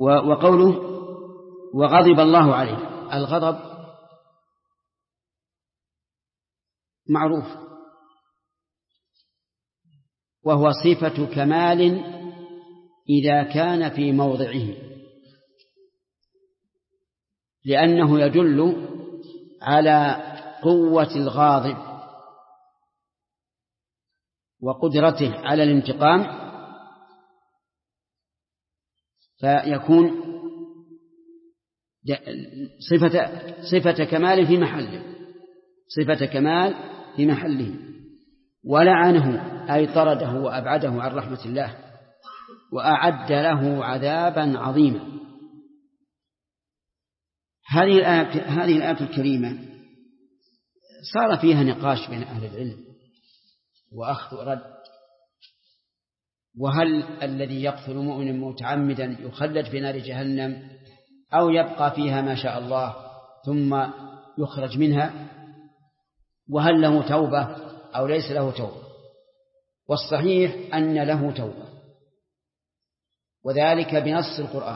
وقوله وغضب الله عليه، الغضب معروف، وهو صفة كمال إذا كان في موضعه، لأنه يدل على قوة الغاضب وقدرته على الانتقام، فيكون صفة كمال في محله، صفة كمال في محله. ولعنه أي طرده وأبعده عن رحمة الله، وأعد له عذابا عظيما. هذه الآية الكريمة صار فيها نقاش بين أهل العلم وأخذ ورد، وهل الذي يقتل مؤمنا متعمدا يخلد في نار جهنم أو يبقى فيها ما شاء الله ثم يخرج منها، وهل له توبة أو ليس له توبة؟ والصحيح أن له توبة، وذلك بنص القرآن.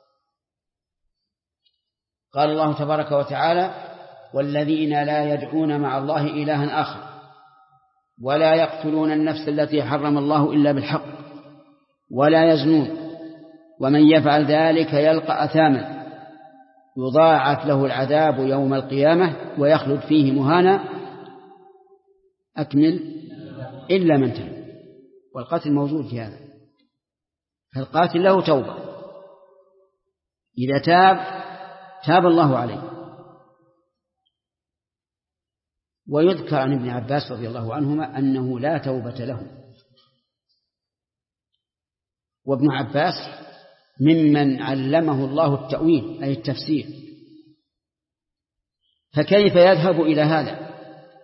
قال الله تبارك وتعالى: والذين لا يدعون مع الله إلها آخر ولا يقتلون النفس التي حرم الله إلا بالحق ولا يزنون ومن يفعل ذلك يلقى أثاما يضاعف له العذاب يوم القيامة ويخلد فيه مهانا. أكمل إلا من تاب. والقاتل موجود في هذا، فالقاتل له توبة، إذا تاب الله عليه. ويذكر عن ابن عباس رضي الله عنهما أنه لا توبة له، وابن عباس ممن علمه الله التأويل أي التفسير، فكيف يذهب إلى هذا؟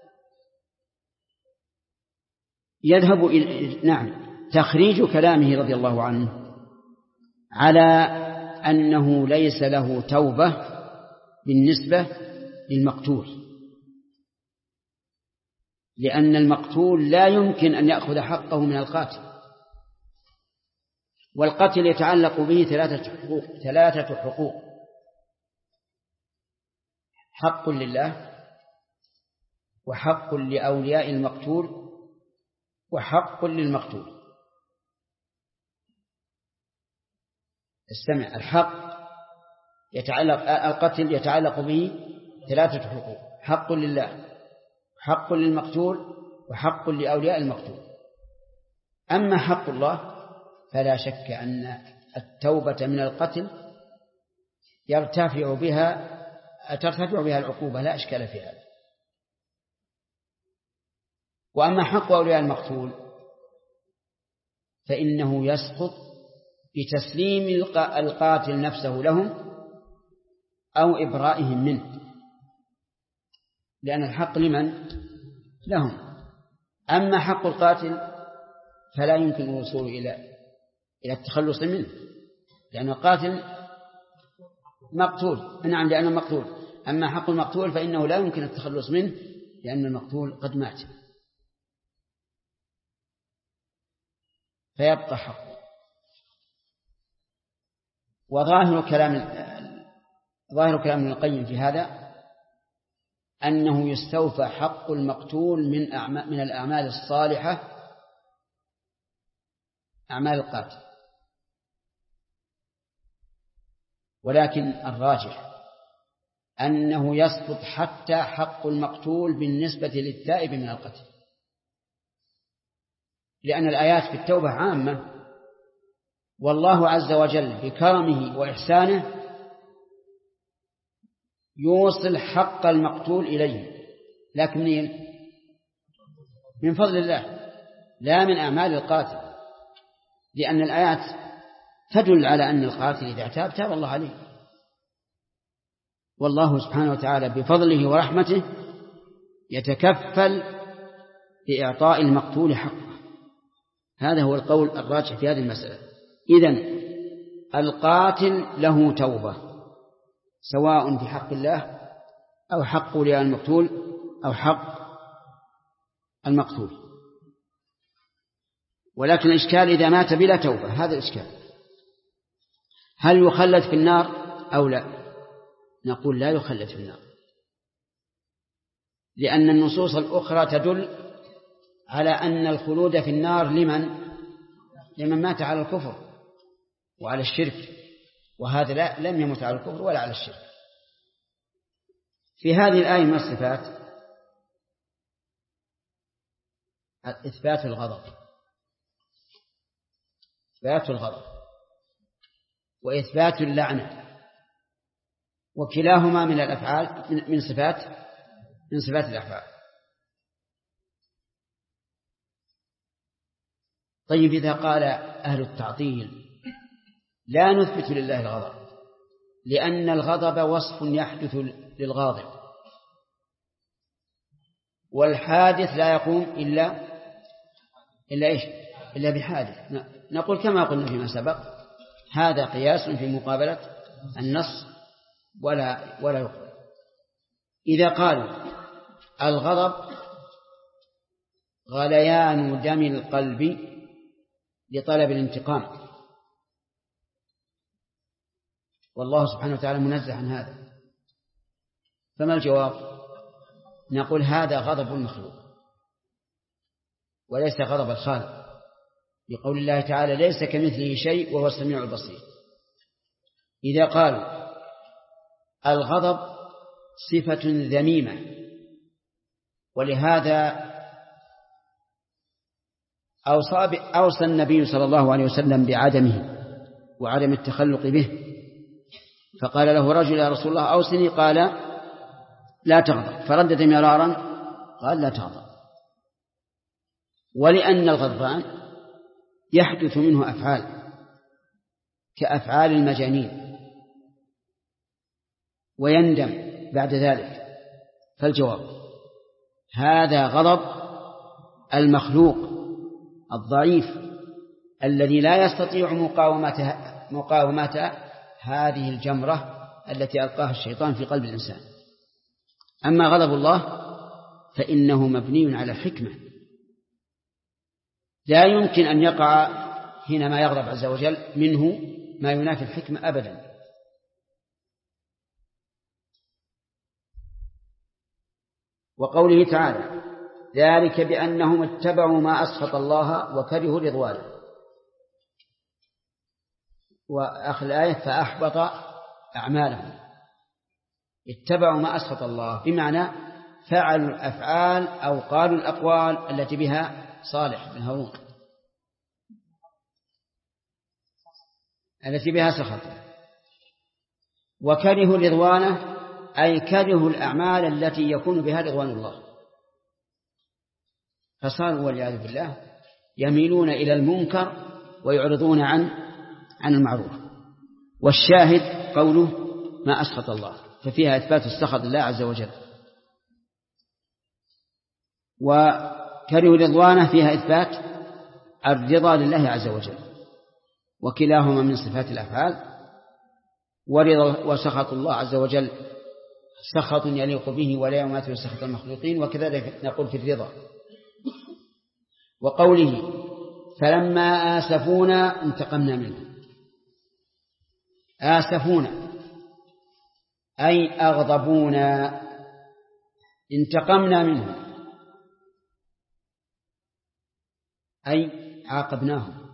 يذهب إلى تخريج كلامه رضي الله عنه على أنه ليس له توبة بالنسبة للمقتول، لأن المقتول لا يمكن أن يأخذ حقه من القاتل، والقتل يتعلق به ثلاثة حقوق: حق لله، وحق لأولياء المقتول، وحق للمقتول. استمع، القتل يتعلق به ثلاثة حقوق: حق لله، حق للمقتول، وحق لأولياء المقتول. أما حق الله فلا شك أن التوبة من القتل ترتفع بها العقوبة، لا إشكال في هذا. وأما حق أولياء المقتول فإنه يسقط بتسليم القاتل نفسه لهم أو إبرائهم منه، لأن الحق لمن؟ لهم. أما حق القاتل فلا يمكن الوصول إلى التخلص منه، لأن القاتل مقتول، لأنه مقتول. أما حق المقتول فإنه لا يمكن التخلص منه، لأن المقتول قد مات، فيبقى حقه. وظاهر كلام ابن القيم في هذا أنه يستوفى حق المقتول من الأعمال الصالحة، أعمال القاتل. ولكن الراجح أنه يسقط حتى حق المقتول بالنسبة للتائب من القتل، لأن الآيات في التوبة عامة، والله عز وجل بكرمه وإحسانه يوصل حق المقتول إليه، لكن من فضل الله لا من أعمال القاتل، لأن الآيات تدل على أن القاتل إذا تاب الله عليه، والله سبحانه وتعالى بفضله ورحمته يتكفل بإعطاء المقتول حقه. هذا هو القول الراجح في هذه المسألة. إذن القاتل له توبة، سواء في حق الله أو حق أولياء المقتول أو حق المقتول. ولكن الإشكال إذا مات بلا توبة، هذا الإشكال. هل يخلد في النار أو لا؟ نقول لا يخلد في النار، لأن النصوص الأخرى تدل على أن الخلود في النار لمن مات على الكفر وعلى الشرك، وهذا لم يمت على الكفر ولا على الشرك. في هذه الآية من الصفات إثبات الغضب وإثبات اللعنة، وكلاهما من الأفعال من صفات الأفعال. طيب، إذا قال أهل التعطيل لا نثبت لله الغضب لأن الغضب وصف يحدث للغاضب، والحادث لا يقوم إلا بحادث، نقول كما قلنا فيما سبق هذا قياس في مقابلة النص ولا يقبل. إذا قالوا الغضب غليان دم القلب لطلب الانتقام، والله سبحانه وتعالى منزه عن هذا، فما الجواب؟ نقول هذا غضب المخلوق وليس غضب الخالق، بقول الله تعالى ليس كمثله شيء وهو السميع البصير. إذا قالوا الغضب صفة ذميمة ولهذا أوصى النبي صلى الله عليه وسلم بعدمه وعدم التخلق به، فقال له رجل يا رسول الله أوصني، قال لا تغضب، فردد مرارا قال لا تغضب. ولأن الغضبان يحدث منه أفعال كأفعال المجانين ويندم بعد ذلك، فالجواب هذا غضب المخلوق الضعيف الذي لا يستطيع مقاومة هذه الجمرة التي ألقاها الشيطان في قلب الإنسان. أما غضب الله فإنه مبني على الحكمة، لا يمكن أن يقع حينما يغضب عز وجل منه ما ينافي الحكمة أبدا. وقوله تعالى ذلك بأنهم اتبعوا ما أسخط الله وكرهوا رضوانه، وآخر الآية فأحبط أعمالهم. اتبعوا ما أسخط الله بمعنى فعلوا الأفعال أو قالوا الأقوال التي بها صالح بن هارون التي بها سخط، وكرهوا رضوانه أي كرهوا الأعمال التي يكون بها رضوان الله، فصاروا والعياذ بالله يميلون إلى المنكر ويعرضون عن المعروف. والشاهد قوله ما أسخط الله، ففيها إثبات السخط لله عز وجل، وكرهوا رضوانه فيها إثبات الرضا لله عز وجل، وكلاهما من صفات الأفعال. ورضا وسخط الله عز وجل سخط يليق به ولا يماثل سخط المخلوقين، وكذلك نقول في الرضا. وقوله فلما آسفونا انتقمنا منهم، آسفونا أي أغضبونا انتقمنا منهم أي عاقبناهم.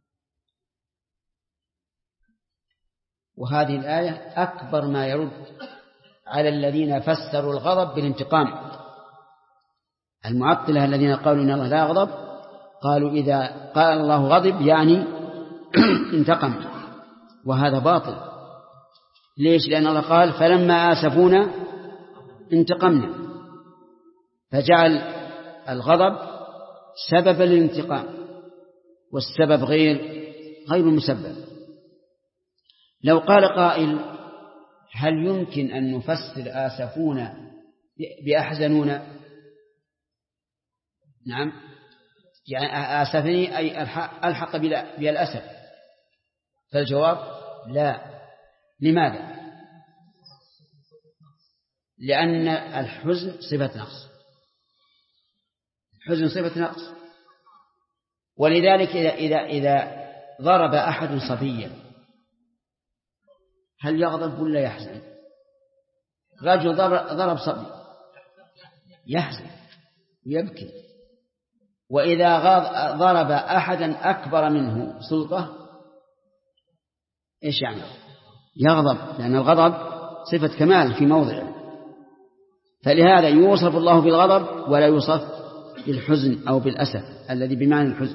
وهذه الآية أكبر ما يرد على الذين فسروا الغضب بالانتقام. المعطلة الذين قالوا إن الله لا يغضب قالوا إذا قال الله غضب يعني انتقم، وهذا باطل. ليش؟ لأن الله قال فلما آسفونا انتقمنا، فجعل الغضب سببا للانتقام، والسبب غير مسبب. لو قال قائل هل يمكن أن نفسر آسفونا بأحزنونا؟ نعم، يعني آسفني أي ألحق بي الأسف، فالجواب لا. لماذا؟ لأن الحزن صفة نقص، الحزن صفة نقص. ولذلك إذا ضرب أحد صبيا هل يغضب ولا يحزن؟ رجل ضرب صبي يحزن ويبكي، وإذا ضرب أحدا أكبر منه سلطة إيش يعني؟ يغضب، لأن الغضب صفة كمال في موضعه. فلهذا يوصف الله بالغضب ولا يوصف بالحزن أو بالأسف الذي بمعنى الحزن.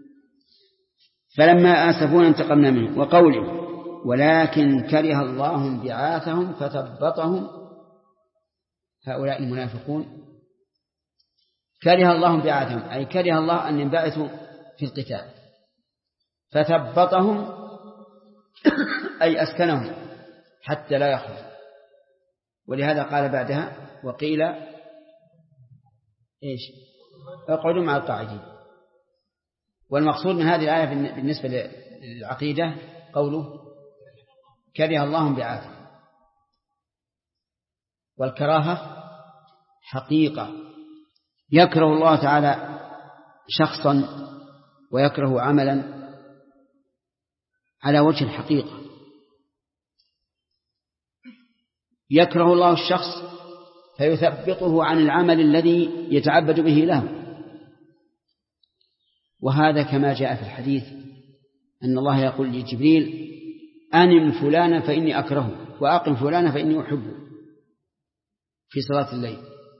فلما آسفونا انتقمنا منهم. وقوله ولكن كره الله انبعاثهم فثبطهم، هؤلاء المنافقون كره الله انبعاثهم، أي كره الله أن ينبعثوا في القتال، فثبطهم أي أسكنهم حتى لا يخرجوا. ولهذا قال بعدها وقيل إيش؟ اقعدوا مع القاعدين. والمقصود من هذه الآية بالنسبة للعقيدة قوله كره الله انبعاثهم. والكراهة حقيقة، يكره الله تعالى شخصا ويكره عملا على وجه الحقيقة. يكره الله الشخص فيثبطه عن العمل الذي يتعبد به له، وهذا كما جاء في الحديث أن الله يقول لجبريل أنم فلانا فإني أكرهه وأقم فلانا فإني أحبه في صلاة الليل.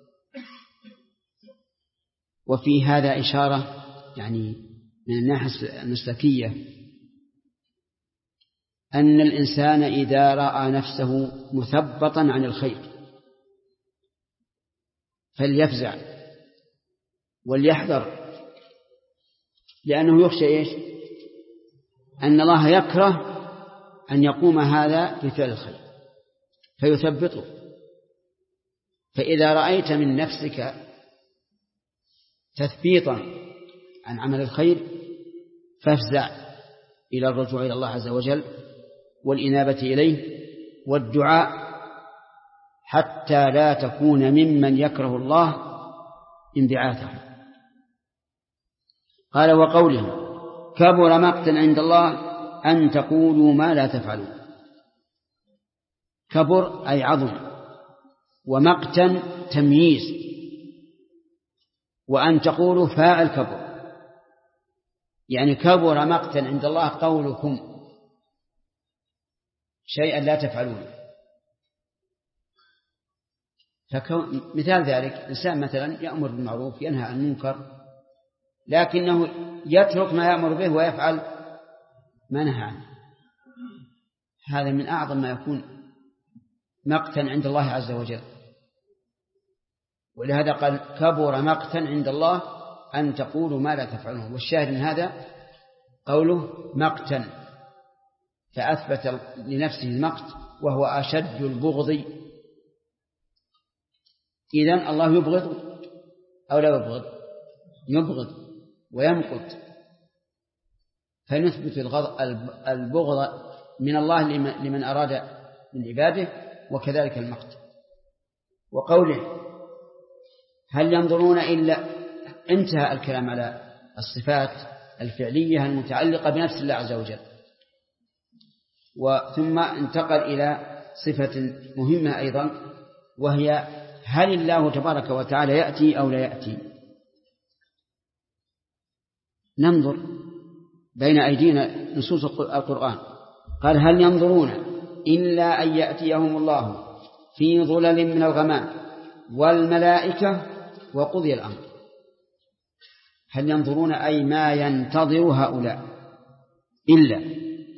وفي هذا إشارة يعني من الناحية المسلكية أن الإنسان إذا رأى نفسه مثبطا عن الخير فليفزع وليحذر، لأنه يخشى إيش؟ أن الله يكره أن يقوم هذا بفعل الخير فيثبطه. فإذا رأيت من نفسك تثبيطا عن عمل الخير فافزع إلى الرجوع إلى الله عز وجل والإنابة إليه والدعاء حتى لا تكون ممن يكره الله انبعاثه. قال وقوله كبر مقتا عند الله أن تقولوا ما لا تفعلون. كبر أي عظم، ومقتا تمييز، وأن تقولوا فاعل كبر، يعني كبر مقتا عند الله قولكم شيئا لا تفعلون. مثال ذلك إنسان مثلا يأمر بالمعروف ينهى عن المنكر لكنه يترك ما يأمر به ويفعل ما نهى عنه، هذا من أعظم ما يكون مقتا عند الله عز وجل. ولهذا قال كبر مقتا عند الله أن تقولوا ما لا تفعلون. والشاهد من هذا قوله مقتا، فأثبت لنفسه المقت وهو أشد البغض. إذن الله يبغض أو لا يبغض؟ يبغض ويمقت، فنثبت البغض من الله لمن أراد من عباده، وكذلك المقت. وقوله هل ينظرون إلا، انتهى الكلام على الصفات الفعلية المتعلقة بنفس الله عز وجل، ثم انتقل إلى صفة مهمة أيضا، وهي هل الله تبارك وتعالى يأتي أو لا يأتي. ننظر بين أيدينا نصوص القرآن، قال هل ينظرون إلا أن يأتيهم الله في ظلل من الغمام والملائكة وقضي الأمر. هل ينظرون أي ما ينتظر هؤلاء إلا.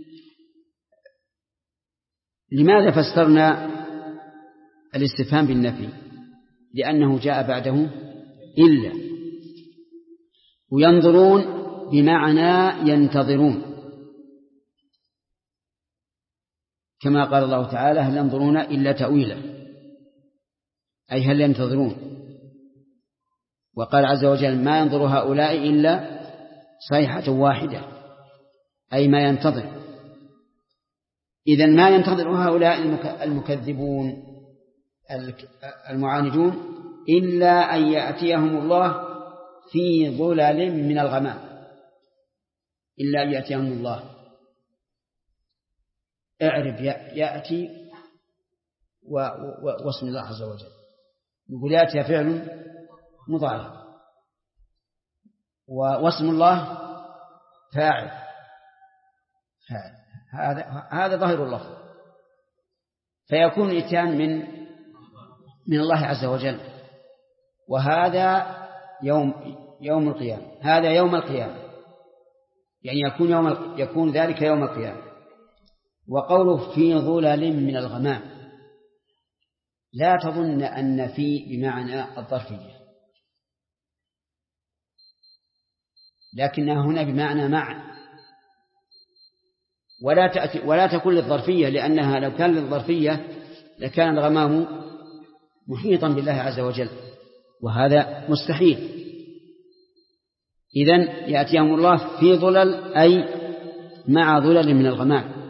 لماذا فسرنا الاستفهام بالنفي؟ لأنه جاء بعده إلا. وينظرون بمعنى ينتظرون، كما قال الله تعالى هل ينظرون إلا تأويله، أي هل ينتظرون. وقال عز وجل ما ينظر هؤلاء إلا صيحة واحدة، أي ما ينتظر. إذن ما ينتظر هؤلاء المكذبون المعاندون إلا أن يأتيهم الله في ظلل من الغمام، إلا أن يأتيهم الله اعرف يأتي واسم الله عز وجل. نقول يأتي فعل مضارع واسم الله فاعل. هذا ظاهر اللفظ، فيكون الإتيان من الله عز وجل. وهذا يوم القيامة، هذا يوم القيامة، يعني يكون ذلك يوم القيامة. وقوله في ظلل من الغمام، لا تظن أن في بمعنى الظرفية، لكنها هنا بمعنى مع، ولا تكون للظرفية، لأنها لو كان للظرفية لكان الغمام محيطا بالله عز وجل، وهذا مستحيل. إذن يأتيهم الله في ظلل أي مع ظلل من الغمام،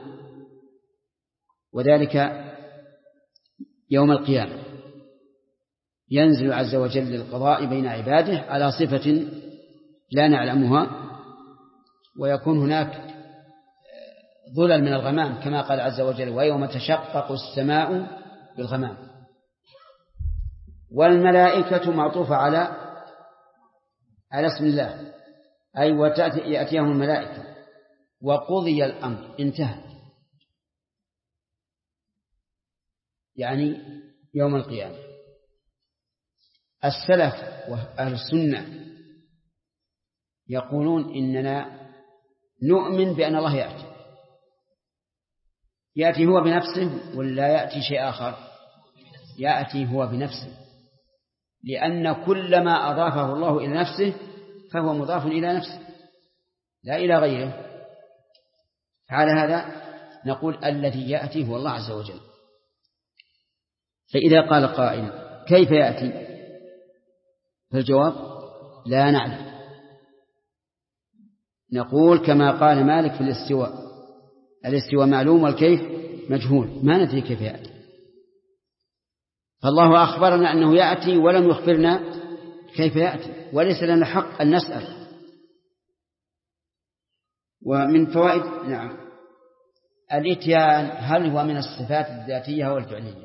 وذلك يوم القيامة ينزل عز وجل للقضاء بين عباده على صفة لا نعلمها، ويكون هناك ظلل من الغمام كما قال عز وجل ويوم تشقق السماء بالغمام. والملائكة معطوفة على اسم الله، أي يأتيهم الملائكة وقضي الأمر، انتهى، يعني يوم القيامة. السلف وأهل السنة يقولون إننا نؤمن بأن الله يأتي هو بنفسه ولا يأتي شيء آخر؟ يأتي هو بنفسه، لأن كل ما أضافه الله إلى نفسه فهو مضاف إلى نفسه لا إلى غيره. على هذا نقول الذي يأتي هو الله عز وجل. فإذا قال قائل كيف يأتي؟ فالجواب لا نعلم. نقول كما قال مالك في الاستواء معلوم والكيف مجهول، ما ندري كيف يأتي. فالله أخبرنا أنه يأتي ولم يخبرنا كيف يأتي، وليس لنا حق أن نسأل. ومن فوائد الإتيان، هل هو من الصفات الذاتية أو الفعلية؟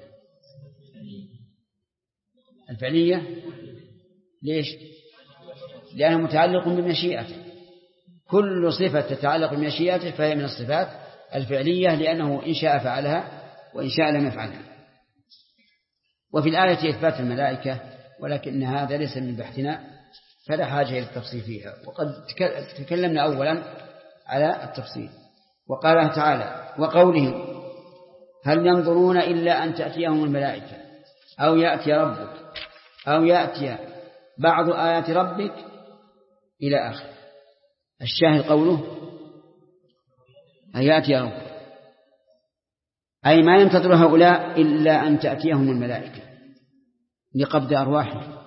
الفعلية. ليش؟ لأنه متعلق بمشيئته، كل صفة تتعلق بمشيئته فهي من الصفات الفعلية، لأنه إن شاء فعلها وإن شاء لم يفعلها. وفي الآية إثبات الملائكة، ولكن هذا ليس من بحثنا فلا حاجة إلى التفصيل فيها، وقد تكلمنا أولا على التفصيل. وقال تعالى وقوله هل ينظرون إلا أن تأتيهم الملائكة أو يأتي ربك أو يأتي بعض آيات ربك إلى آخر. الشاهد قوله أن يأتي ربك، أي ما ينتظر هؤلاء إلا أن تأتيهم الملائكة لقبض أرواحهم،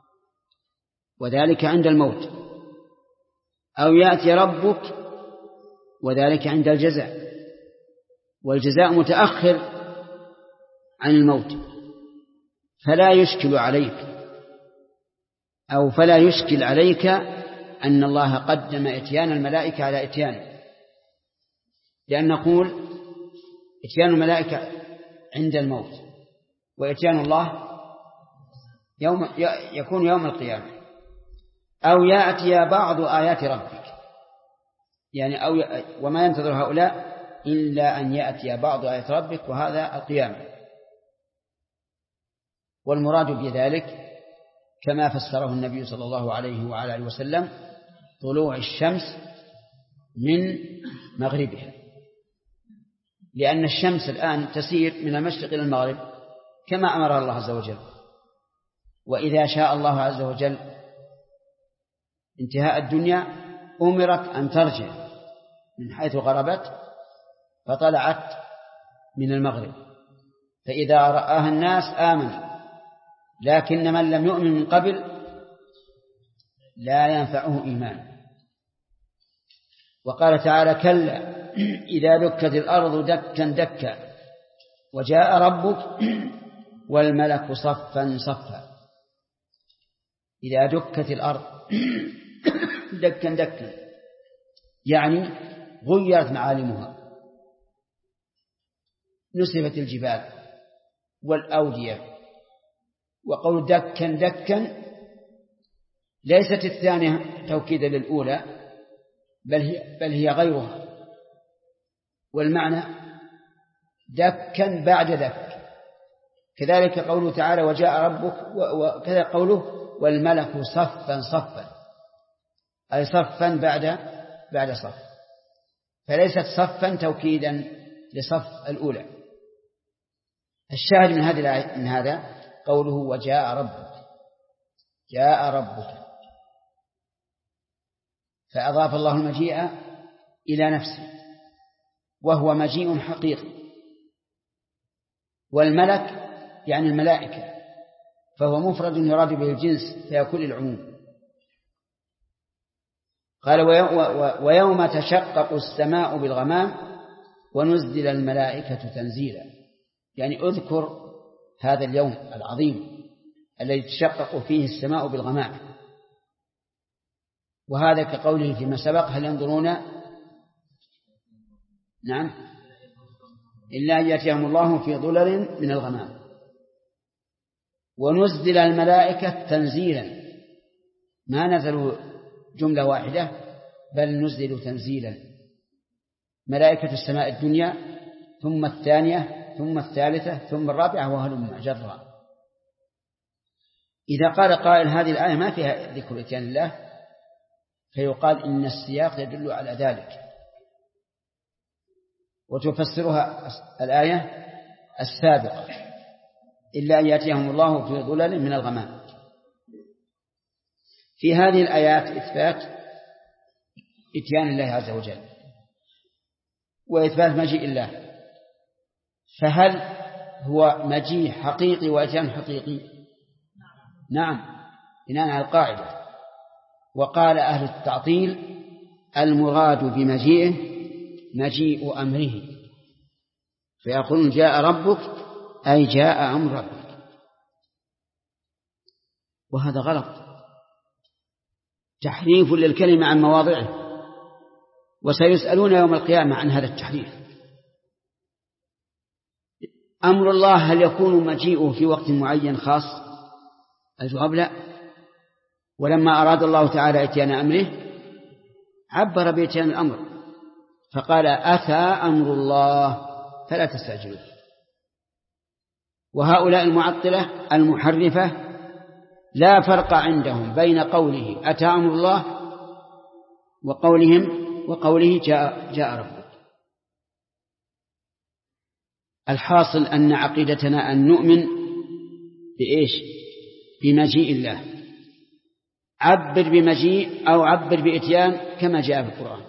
وذلك عند الموت، أو يأتي ربك وذلك عند الجزاء، والجزاء متأخر عن الموت، فلا يشكل عليك أن الله قدم إتيان الملائكة على إتيانه، لأن نقول إتيان الملائكة عند الموت، وإتيان الله يكون يوم القيامة. أو يأتي بعض آيات ربك، يعني وما ينتظر هؤلاء إلا أن يأتي بعض آيات ربك، وهذا القيامة. والمراد بذلك كما فسره النبي صلى الله عليه وعلى آله وسلم طلوع الشمس من مغربها، لأن الشمس الآن تسير من المشرق إلى المغرب كما أمر الله عز وجل، وإذا شاء الله عز وجل انتهاء الدنيا أمرت أن ترجع من حيث غربت فطلعت من المغرب، فإذا رآها الناس آمنوا، لكن من لم يؤمن من قبل لا ينفعه إيمان. وقال تعالى كلا إذا دكت الأرض دكا دكا وجاء ربك والملك صفا صفا. إذا دكت الأرض دكا دكا يعني غيرت معالمها، نسفت الجبال والأودية. وقول دكا دكا ليست الثانية توكيدا للأولى بل هي غيرها، والمعنى دكا بعد دك. كذلك قوله تعالى وجاء ربك، وكذا قوله والملك صفا صفا، أي صفا بعد صف، فليست صفا توكيدا لصف الأولى. الشاهد من هذا قوله وجاء ربك، جاء ربك، فأضاف الله المجيء إلى نفسه وهو مجيء حقيقي. والملك يعني الملائكة، فهو مفرد يراد به الجنس فيكون العموم. قال ويوم تشقق السماء بالغمام ونزل الملائكة تنزيلا، يعني اذكر هذا اليوم العظيم الذي تشقق فيه السماء بالغمام. وهذا كقوله فيما سبق هل ينظرون نعم إلا أن يأتيهم الله في ظلل من الغمام. ونزل الملائكة تنزيلا، ما نزلوا جملة واحدة بل نزلوا تنزيلا، ملائكة السماء الدنيا ثم الثانية ثم الثالثة ثم الرابعة وهلم جرا. إذا قال قائل هذه الآية ما فيها ذكر إتيان الله، فيقال إن السياق يدل على ذلك، وتفسرها الآية السابقة إلا أن يأتيهم الله في ظلل من الغمام. في هذه الآيات إثبات إتيان الله عز وجل وإثبات مجيء الله، فهل هو مجيء حقيقي وإتيان حقيقي؟ نعم، بناء على القاعدة. وقال أهل التعطيل المراد بمجيئه مجيء أمره، فيقولون جاء ربك أي جاء أمر ربك، وهذا غلط، تحريف للكلمة عن مواضعه، وسيسألون يوم القيامة عن هذا التحريف. أمر الله هل يكون مجيئه في وقت معين خاص؟ الجواب لا. ولما أراد الله تعالى إتيان أمره عبر بإتيان الأمر فقال أتى أمر الله فلا تستعجلوه. وهؤلاء المعطلة المحرفة لا فرق عندهم بين قوله أتى أمر الله وقوله جاء ربك. الحاصل أن عقيدتنا أن نؤمن بإيش؟ بمجيء الله، عبر بمجيء أو عبر بإتيان كما جاء في القرآن،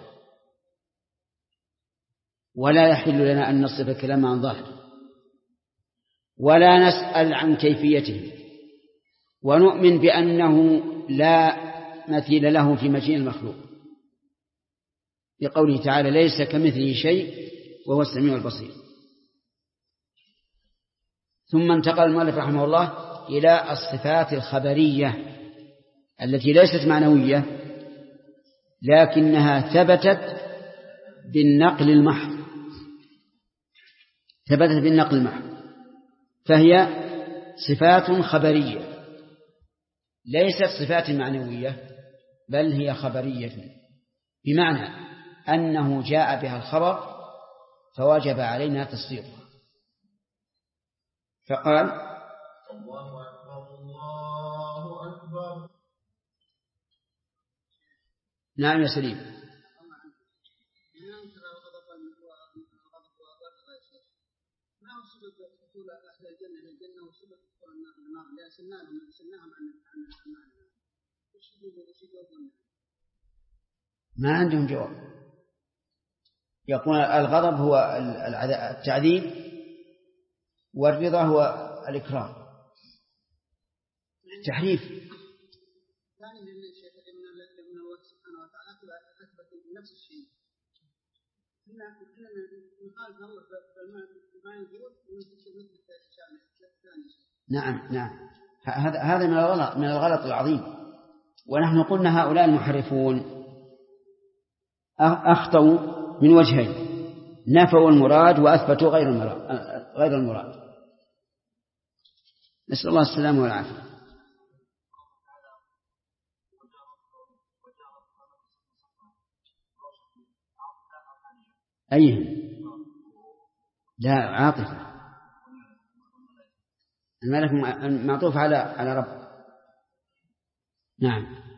ولا يحل لنا أن نصف الكلام عن ظاهر ولا نسأل عن كيفيته، ونؤمن بأنه لا مثيل له في مجيء المخلوق، بقوله تعالى ليس كمثله شيء وهو السميع البصير. ثم انتقل المؤلف رحمه الله إلى الصفات الخبرية التي ليست معنوية لكنها ثبتت بالنقل المحض، فهي صفات خبرية ليست صفات معنوية بل هي خبرية، بمعنى أنه جاء بها الخبر فوجب علينا تصديقها. فقال الله أكبر الله أكبر. نعم يا سليم. ما عندهم جواب. يقول الغضب هو التعذيب والرضا هو الإكرام، التحريف. ثاني من الشيء إن الله سبحانه وتعالى أثبت نفس الشيء، إننا نخالف الله فما ينزل ونثبت مثل ثاني شيء. نعم هذا من الغلط العظيم. ونحن قلنا هؤلاء المحرفون أخطأوا من وجهين. نفوا المراد وأثبتوا غير المراد. نسأل الله السلامة والعافية. أيهم؟ لا، عاطفة. الملك معطوف على رب. نعم.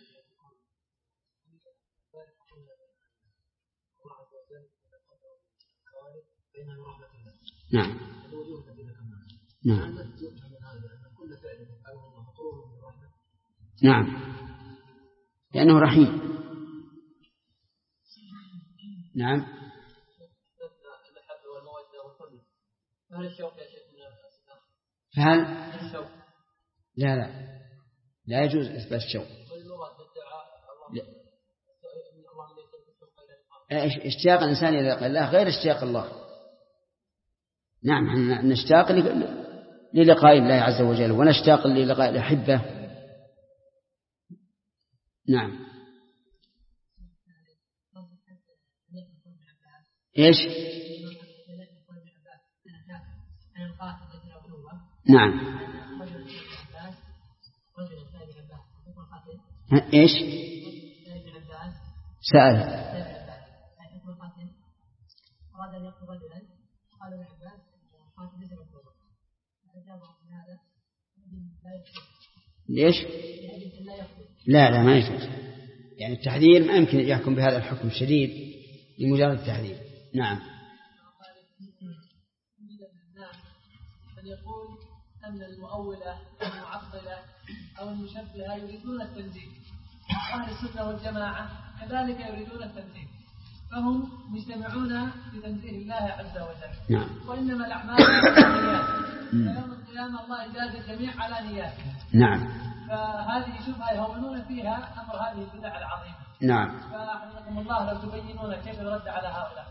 نعم. نعم. نعم، لأنه رحيم. نعم. فهل لا يجوز إثبات الشوق. اشتياق الإنسان إلى لقاء الله غير اشتياق الله. نعم، نشتاق للقاء الله عز وجل ونشتاق للقاء الأحبة. نعم. إيش؟ نعم. إيش؟ سأل. ليش؟ لا ما يجوز. يعني التحذير ما يمكن يحكم بهذا الحكم الشديد لمجرد التحذير. نعم. من يقول أن المؤولة أو المعطلة أو المشبهة يريدون التنزيه، أهل السنة والجماعة كذلك يريدون التنزيه، فهم مجتمعون بتنزيه الله عز وجل. نعم. وإنما الأعمال بالنيات، فيوم القيامة الله يجازي الجميع على نياتهم. نعم. فهذه شبهة يهونون فيها أمر هذه البدع العظيمة. نعم. فحفظكم الله لو تبينون كيف يرد على هؤلاء.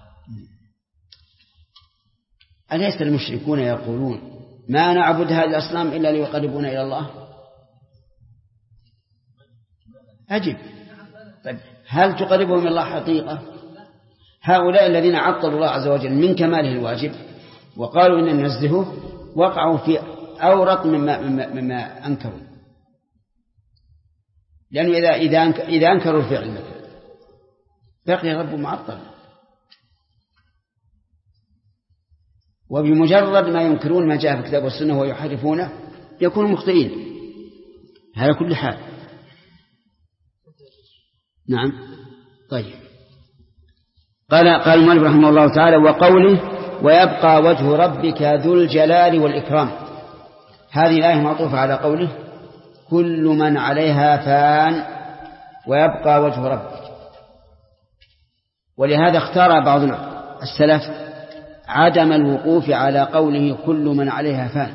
أليس المشركون يقولون ما نعبد هذه الأصنام إلا ليقربونا إلى الله؟ أجب. طيب هل تقربهم إلى الله حقيقة؟ هؤلاء الذين عطلوا الله عز وجل من كماله الواجب وقالوا إن ننزهه وقعوا في أورط مما أنكروا، لأنه إذا أنكروا الفعل مثلا بقي رب معطل، وبمجرد ما ينكرون ما جاء في الكتاب والسنة ويحرفونه يكونوا مخطئين على كل حال. نعم. طيب قال المؤلف رحمه الله تعالى وقوله ويبقى وجه ربك ذو الجلال والإكرام، هذه الآية معطوفة على قوله كل من عليها فان ويبقى وجه ربك. ولهذا اختار بعض السلف عدم الوقوف على قوله كل من عليها فان،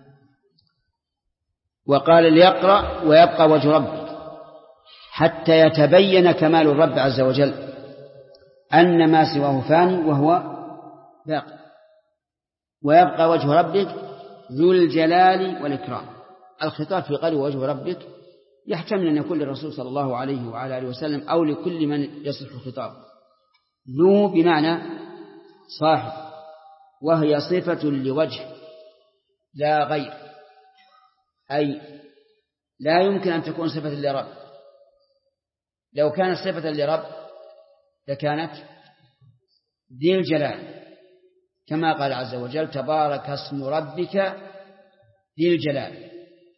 وقال ليقرأ ويبقى وجه ربك حتى يتبين كمال الرب عز وجل أن ما سواه فاني وهو باقي. ويبقى وجه ربك ذو الجلال والإكرام. الخطاب في قال وجه ربك يحتمل أن يكون للرسول صلى الله عليه وعلى آله وسلم أو لكل من يصلح الخطاب. ذو بمعنى صاحب، وهي صفة لوجه لا غير، أي لا يمكن أن تكون صفة لرب. لو كانت صفة لرب لكانت ذي الجلال، كما قال عز وجل تبارك اسم ربك ذي الجلال.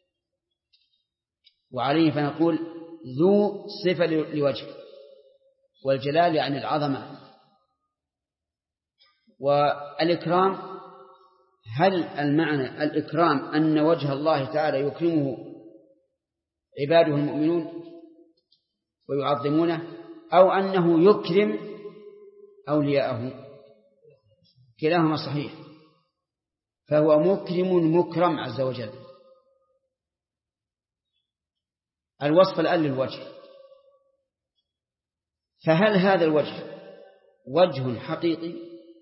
وعليه فنقول ذو صفة لوجه، والجلال يعني العظمة. والإكرام، هل المعنى الإكرام أن وجه الله تعالى يكرمه عباده المؤمنون ويعظمونه، أو أنه يكرم أولياءه؟ كلاهما صحيح، فهو مكرم مكرم عز وجل. الوصف الآن للوجه، فهل هذا الوجه وجه حقيقي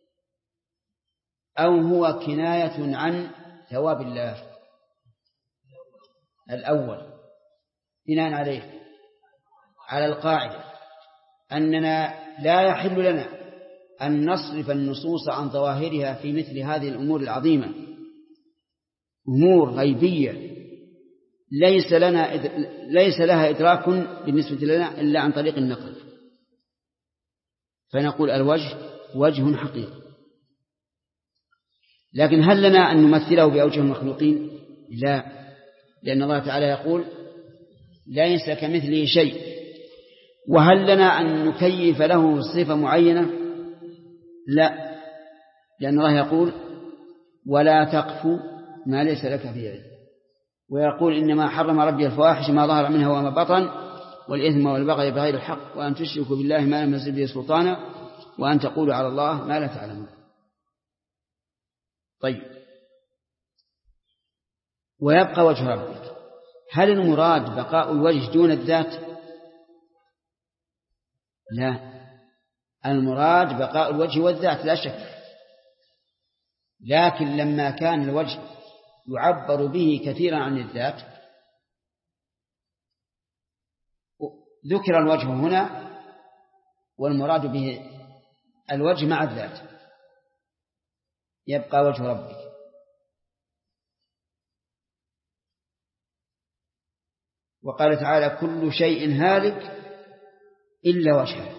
أو هو كناية عن ثواب الله؟ الأول بناء عليه على القاعدة أننا لا يحل لنا أن نصرف النصوص عن ظواهرها في مثل هذه الأمور العظيمة، أمور غيبية ليس لها إدراك بالنسبة لنا إلا عن طريق النقل، فنقول الوجه وجه حقيقي. لكن هل لنا أن نمثله بأوجه المخلوقين؟ لا، لأن الله تعالى يقول ليس كمثله شيء. وهل لنا أن نكيف له صفة معينة؟ لا، لأن الله يقول ولا تقف ما ليس لك فيه علم، ويقول إنما حرم ربي الفواحش ما ظهر منها وما بطن والإثم والبغي بغير الحق وأن تشركوا بالله ما لم ينزل به سلطانا وأن تقولوا على الله ما لا تعلمون. طيب، ويبقى وجه ربك، هل المراد بقاء الوجه دون الذات؟ لا، المراد بقاء الوجه والذات لا شك، لكن لما كان الوجه يعبر به كثيرا عن الذات ذكر الوجه هنا، والمراد به الوجه مع الذات. يبقى وجه ربك. وقال تعالى كل شيء هالك إلا وجهه.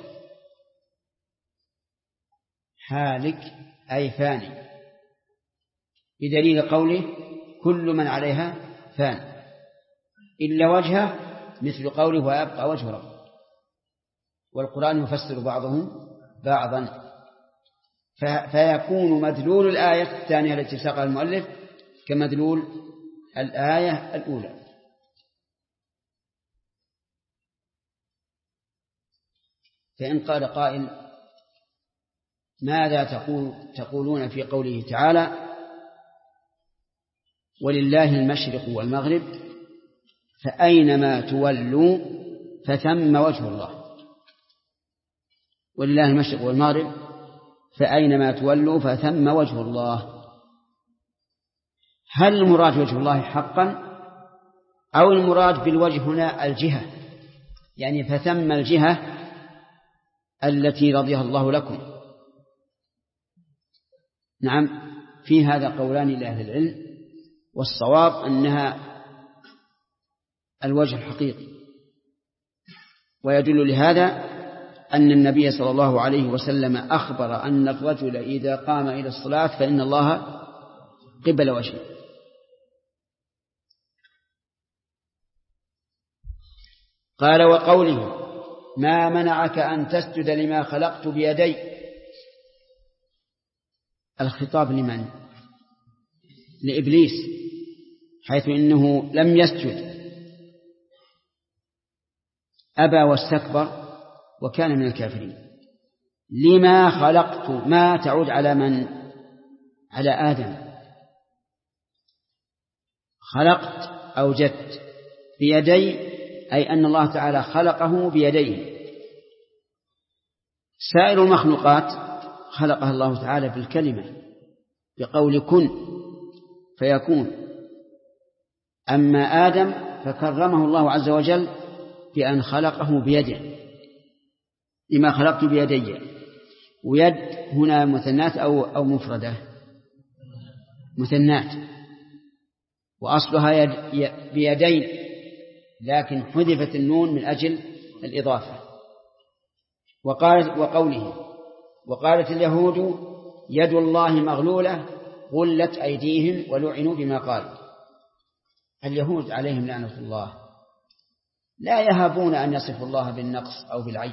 هالك أي فاني، بدليل قوله كل من عليها فان إلا وجهه، مثل قوله ويبقى وجه ربك. والقرآن يفسر بعضهم بعضا، فيكون مدلول الآية الثانية التي ساقها المؤلف كمدلول الآية الأولى. فإن قال قائل ماذا تقولون في قوله تعالى ولله المشرق والمغرب فأينما تولوا فثم وجه الله؟ ولله المشرق والمغرب فأينما تولوا فثم وجه الله. هل المراد وجه الله حقا أو المراد بالوجه هنا الجهة؟ يعني فثم الجهة التي رضيها الله لكم. نعم، في هذا قولان لأهل العلم، والصواب أنها الوجه الحقيقي. ويدل لهذا أن النبي صلى الله عليه وسلم أخبر أن الرجل إذا قام إلى الصلاة فإن الله قبل وجهه. قال وقوله ما منعك أن تسجد لما خلقت بيدي، الخطاب لمن؟ لإبليس، حيث إنه لم يسجد، أبى واستكبر وكان من الكافرين. لما خلقت، ما تعود على من؟ على آدم. خلقت أوجدت، بيدي أي أن الله تعالى خلقه بيديه. سائر المخلوقات خلقها الله تعالى بالكلمة بقول كن فيكون. أما آدم فكرمه الله عز وجل بأن خلقه بيده، لما خلقت بيدي. ويد هنا مثنات أو مفردة؟ مثنات، وأصلها بيدين، لكن حذفت النون من أجل الإضافة. وقالت اليهود يد الله مغلولة غلت أيديهم ولعنوا بما قالوا. اليهود عليهم لعنة الله لا يهابون أن يصفوا الله بالنقص أو بالعيب،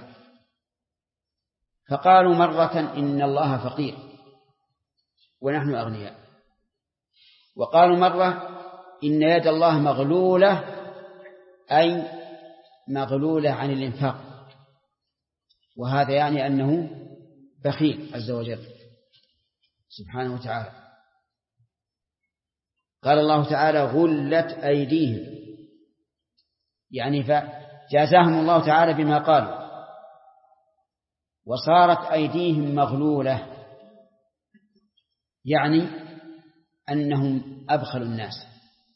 فقالوا مرة إن الله فقير ونحن أغنياء، وقالوا مرة إن يد الله مغلولة أي مغلولة عن الإنفاق، وهذا يعني أنه بخيل عز وجل سبحانه وتعالى. قال الله تعالى غلت أيديهم، يعني فجازاهم الله تعالى بما قالوا، وصارت أيديهم مغلولة، يعني أنهم أبخل الناس،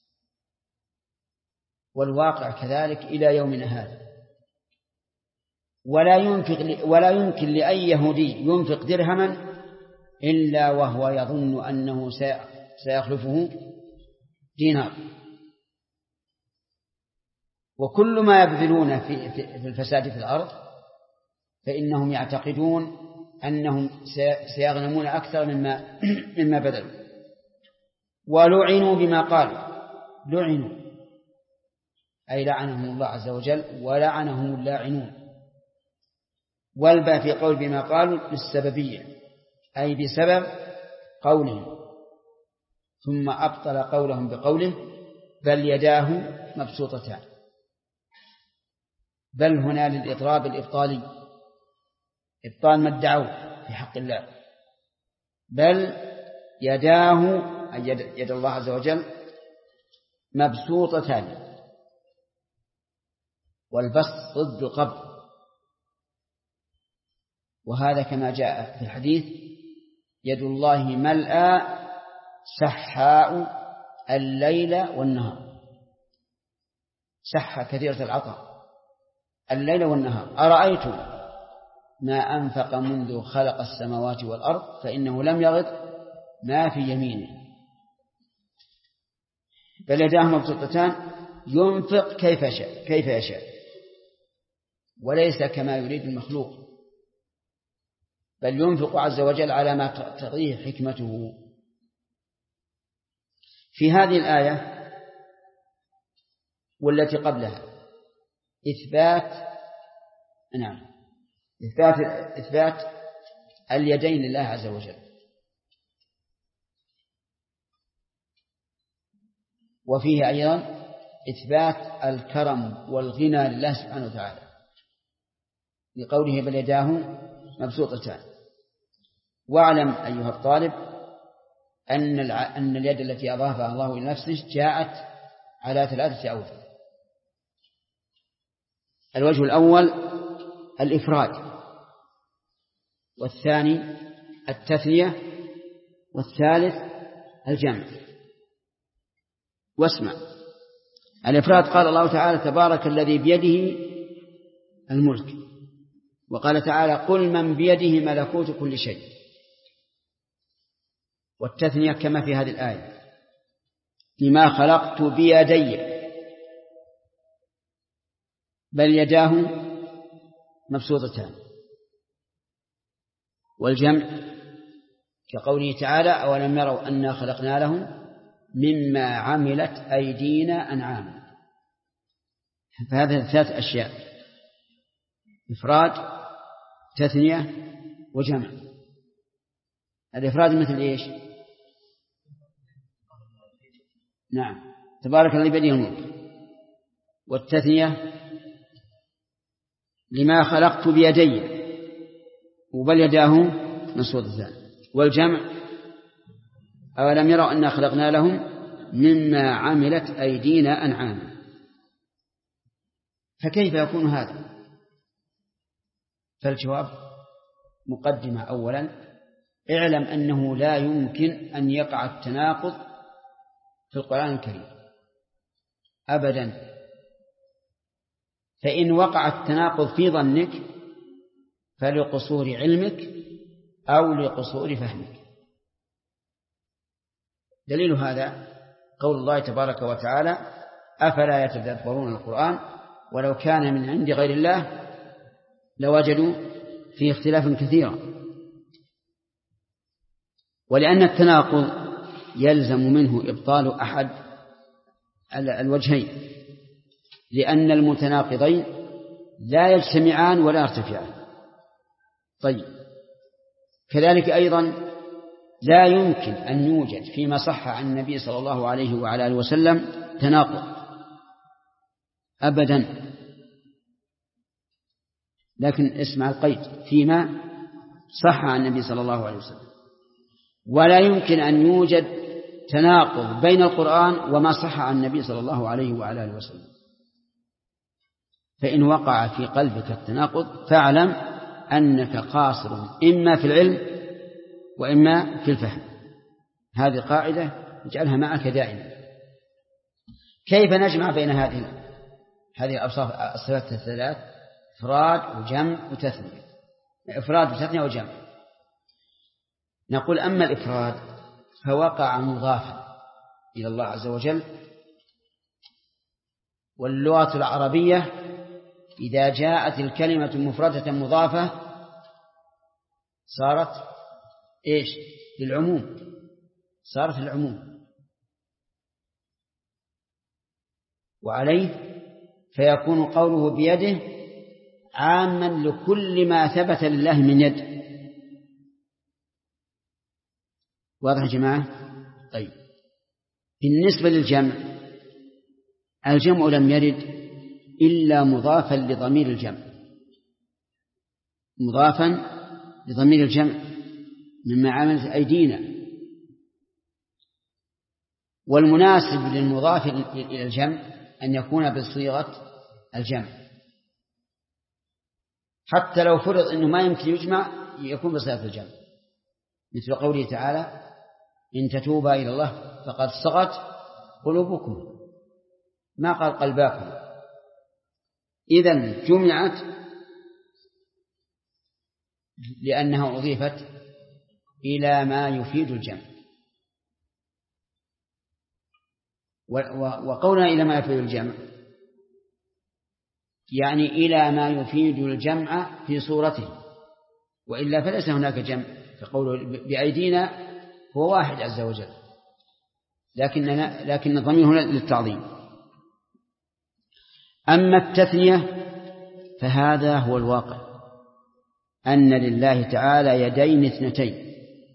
والواقع كذلك إلى يومنا هذا. ولا يمكن لأي يهودي ينفق درهما إلا وهو يظن أنه سيخلفه دينار. وكل ما يبذلون في الفساد في الأرض فإنهم يعتقدون أنهم سيغنمون أكثر مما بذلوا. ولعنوا بما قالوا، لعنوا أي لعنهم الله عز وجل ولعنهم اللاعنون. والباء في قول بما قالوا للسببية أي بسبب قولهم، ثم أبطل قولهم بقوله بل يداه مبسوطتان. بل هنا للإضراب الإبطالي، إبطال ما ادعوا في حق الله. بل يداه أي يد الله عز وجل مبسوطتان، والبسط ضد القبض، وهذا كما جاء في الحديث يد الله ملأى سحاء الليل والنهار. سحة كثيرة العطاء الليل والنهار. أرأيتم ما أنفق منذ خلق السماوات والأرض فإنه لم يغض ما في يمينه. بل يداه مبسوطتان ينفق كيف يشاء وليس كما يريد المخلوق، بل ينفق عز وجل على ما تقتضيه حكمته. في هذه الآية والتي قبلها إثبات اليدين لله عز وجل، وفيه أيضا إثبات الكرم والغنى لله سبحانه وتعالى لقوله بل يداه مبسوطتان. واعلم أيها الطالب أن اليد التي أضافها الله إلى نفسه جاءت على 3 أوجه. الوجه الأول الإفراد، والثاني التثنية، والثالث الجمع. واسمع، الإفراد قال الله تعالى تبارك الذي بيده الملك، وقال تعالى قل من بيده ملكوت كل شيء. والتثنية كما في هذه الآية لما خلقت بيدي، بل يداه مبسوطتان. والجمع كقوله تعالى أولم يروا أنا خلقنا لهم مما عملت أيدينا أنعاما. فهذا 3 أشياء: إفراد، تثنية، وجمع. الإفراد مثل إيش؟ نعم تبارك الذي بيده الملك. والتثنية لما خلقت بيدي، وبل يداه مبسوطتان. والجمع أولم يروا أنا خلقنا لهم مما عملت أيدينا أنعاما. فكيف يكون هذا؟ فالجواب مقدمة. أولا اعلم أنه لا يمكن أن يقع التناقض في القرآن الكريم أبدا. فإن وقع التناقض في ظنك فلقصور علمك أو لقصور فهمك. دليل هذا قول الله تبارك وتعالى أفلا يتدبرون القرآن ولو كان من عند غير الله لوجدوا فيه اختلافا كثيرا. ولأن التناقض يلزم منه إبطال أحد الوجهين، لأن المتناقضين لا يجتمعان ولا يرتفعان. طيب كذلك أيضا لا يمكن أن يوجد فيما صح عن النبي صلى الله عليه وعلى آله وسلم تناقض أبدا. لكن اسمع القيد: فيما صح عن النبي صلى الله عليه وسلم. ولا يمكن أن يوجد تناقض بين القرآن وما صح عن النبي صلى الله عليه وعلى آله وسلم. فإن وقع في قلبك التناقض فاعلم أنك قاصر إما في العلم وإما في الفهم. هذه قاعدة اجعلها معك دائما. كيف نجمع بين هذه الأوصاف الصفات الثلاث؟ إفراد وجمع وتثنية، إفراد وتثنية وجمع. نقول أما الإفراد فوقع مضافا إلى الله عز وجل، واللغة العربية إذا جاءت الكلمة مفردة مضافة صارت إيش؟ للعموم، صارت للعموم. وعليه فيكون قوله بيده عاما لكل ما ثبت لله من يد. واضح يا جماعة؟ طيب، بالنسبة للجمع، الجمع لم يرد إلا مضافا لضمير الجمع، مضافا لضمير الجمع مما عملت أيدينا. والمناسب للمضاف إلى الجمع أن يكون بصيغة الجمع، حتى لو فرض أنه ما يمكن يجمع يكون بصيغة الجمع، مثل قوله تعالى إن تتوبا إلى الله فقد صغت قلوبكم، ما قال قلباكم. إذن جمعت لأنها أضيفت إلى ما يفيد الجمع. وقولنا إلى ما يفيد الجمع يعني إلى ما يفيد الجمع في صورته، وإلا فليس هناك جمع، فقوله بأيدينا هو واحد عز وجل، لكن الضمير هنا للتعظيم. أما التثنية فهذا هو الواقع، أن لله تعالى يدين اثنتين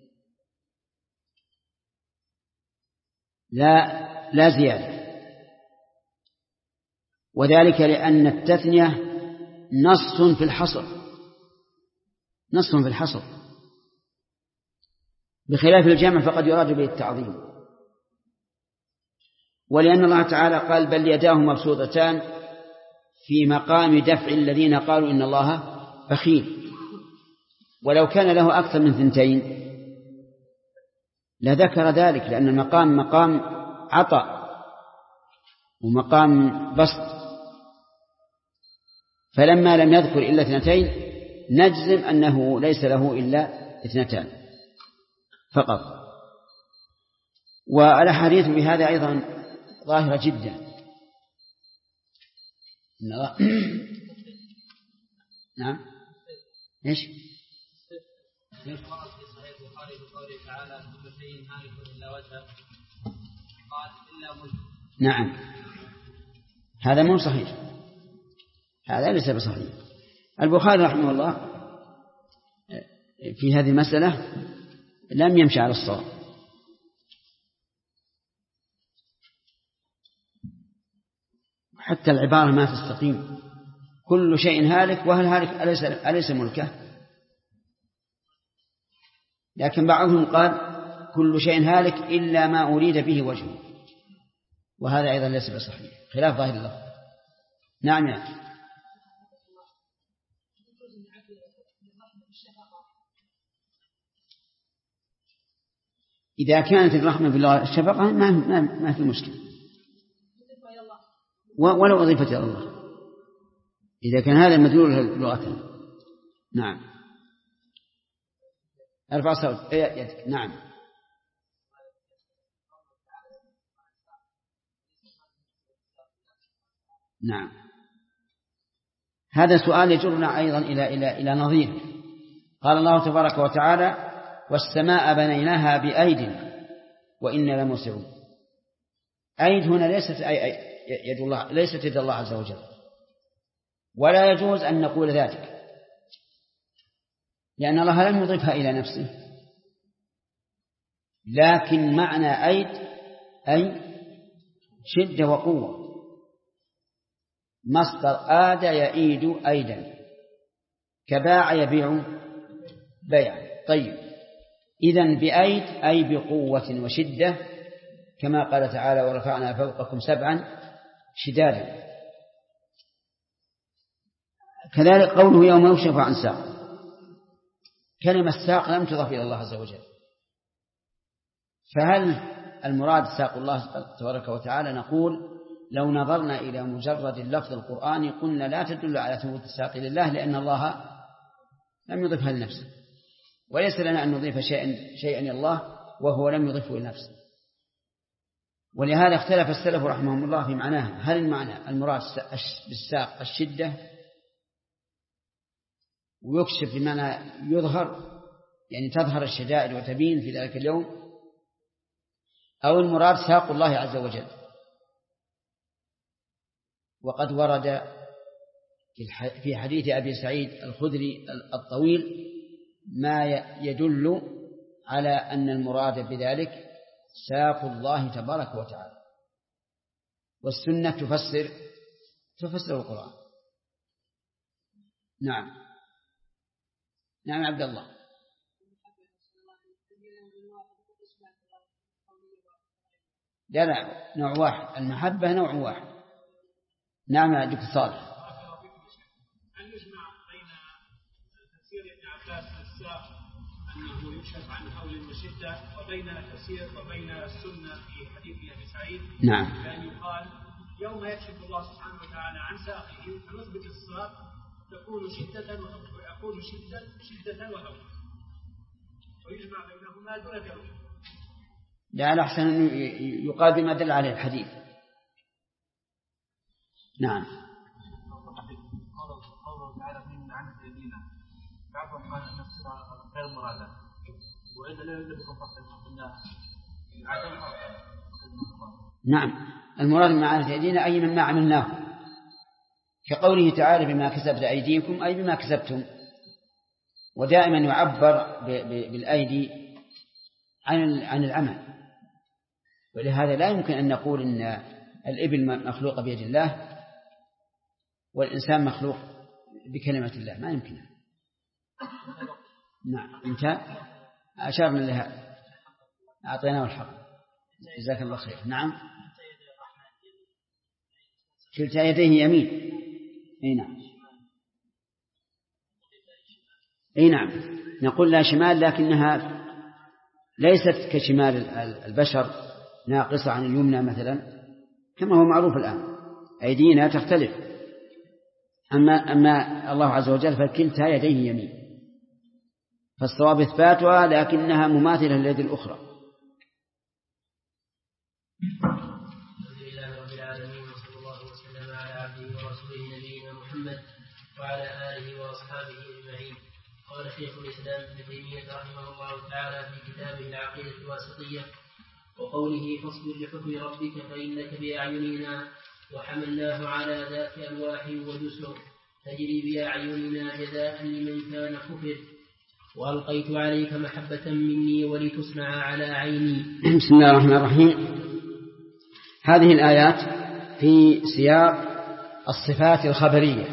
لا زيادة، وذلك لأن التثنية نص في الحصر، نص في الحصر، بخلاف الجمع فقد يراد به التعظيم. ولأن الله تعالى قال بل يداه مبسوطتان في مقام دفع الذين قالوا إن الله بخيل، ولو كان له أكثر من ثنتين لذكر ذلك، لأن المقام مقام عطاء ومقام بسط، فلما لم يذكر إلا اثنتين نجزم أنه ليس له إلا اثنتان فقط. والأحاديث بهذا أيضا ظاهرة جدا. نعم إيش؟ ورد في صحيح البخاري بقوله تعالى كل شيء هالك إلا وجهه، قال إلا ملك. نعم، هذا مو صحيح، هذا ليس بصحيح. البخاري رحمه الله في هذه المسألة لم يمشي على الصواب، حتى العبارة ما تستقيم، كل شيء هالك، وهل هالك أليس ملكه؟ لكن بعضهم قال كل شيء هالك إلا ما أريد به وجهه، وهذا أيضا ليس بصحيح، خلاف ظاهر الله. نعم يعني. إذا كانت الرحمة بالله الشفقة ما في مشكلة، ولو أضيفت إلى الله، إذا كان هذا المدلول لغة. نعم، ارفع صوت يدك. نعم، نعم، هذا سؤال يجرنا أيضا إلى نظير. قال الله تبارك وتعالى والسماء بنيناها بأيد وإنا لموسعون. أيد هنا ليست يد الله، ليست يد الله عز وجل، ولا يجوز أن نقول ذلك، لأن الله لم يضيفها إلى نفسه، لكن معنى أيد أي شدة وقوة، مصدر آد يعيد أيدا، كباع يبيع بيعا. طيب، إذن بأيد أي بقوة وشدة، كما قال تعالى ورفعنا فوقكم 7 شدادا. كذلك قوله يوم يكشف عن ساق، كلمة ساق لم تضاف إلى الله عز وجل، فهل المراد ساق الله تبارك وتعالى؟ نقول لو نظرنا إلى مجرد اللفظ القرآني قلنا لا تدل على ثبوت الساق لله، لأن الله لم يضفها لنفسه، وليس لنا أن نضيف شيئا إلى الله وهو لم يضفه لنفسه. ولهذا اختلف السلف رحمهم الله في معناها، هل المعنى المراد بالساق الشدة ويكشف بمعنى يظهر، يعني تظهر الشدائد وتبين في ذلك اليوم، أو المراد ساق الله عز وجل؟ وقد ورد في حديث أبي سعيد الخدري الطويل ما يدل على أن المراد بذلك ساق الله تبارك وتعالى، والسنة تفسر القرآن. نعم عبد الله. لا نوع واحد، المحبة نوع واحد. نعم يا دكتور صالح. هل يجمع بين تفسير ابن عباس الساق أنه يكشف عن هول وشدة وبين السنة في حديث أبي سعيد؟ نعم. بأن يقال يوم يكشف الله سبحانه وتعالى عن ساقه فنثبت الساق تكون شدة ويكون شدة وهول، ويجمع بينهما دون جوز. لا أحسن أن يقال بما دل عليه الحديث. نعم. قوله تعالى من عنه أيدينا بعضهم قال أن الصراط غير مرادة، وإذا لم يكن فصل قلنا عدم أفضل. نعم، المراد من عنه أيدينا أي مما عملناه، كقوله تعالى بما كسبت أيديكم أي بما كسبتم. ودائما يعبر بالأيدي عن العمل، ولهذا لا يمكن أن نقول إن الإبل مخلوقة بيد الله والإنسان مخلوق بكلمة الله، ما يمكن. نعم انت أشرنا لها، أعطيناه الحق، جزاك الله خير. نعم كلتا يديه يمين. أي نعم نقول لا شمال، لكنها ليست كشمال البشر ناقصة عن اليمنى مثلا كما هو معروف الآن، أيدينا تختلف. أما الله عز وجل فكلتا يديه يمين، فالصواب إثباتها لكنها مماثلة لليد الأخرى. الحمد لله رب العالمين، وصلى الله وسلم على عبده ورسوله نبينا محمد وعلى آله وأصحابه أجمعين. قال شيخ الإسلام ابن تيمية رحمه الله تعالى في كتابه العقيدة الواسطية: وقوله فاصبر لحكم ربك فإنك بأعيننا وحملناه على ذات ألواح ودسر تجري بأعيننا جزاء لمن كان كفر وألقيت عليك محبة مني ولتصنع على عيني. بسم الله الرحمن الرحيم. هذه الآيات في سياق الصفات الخبرية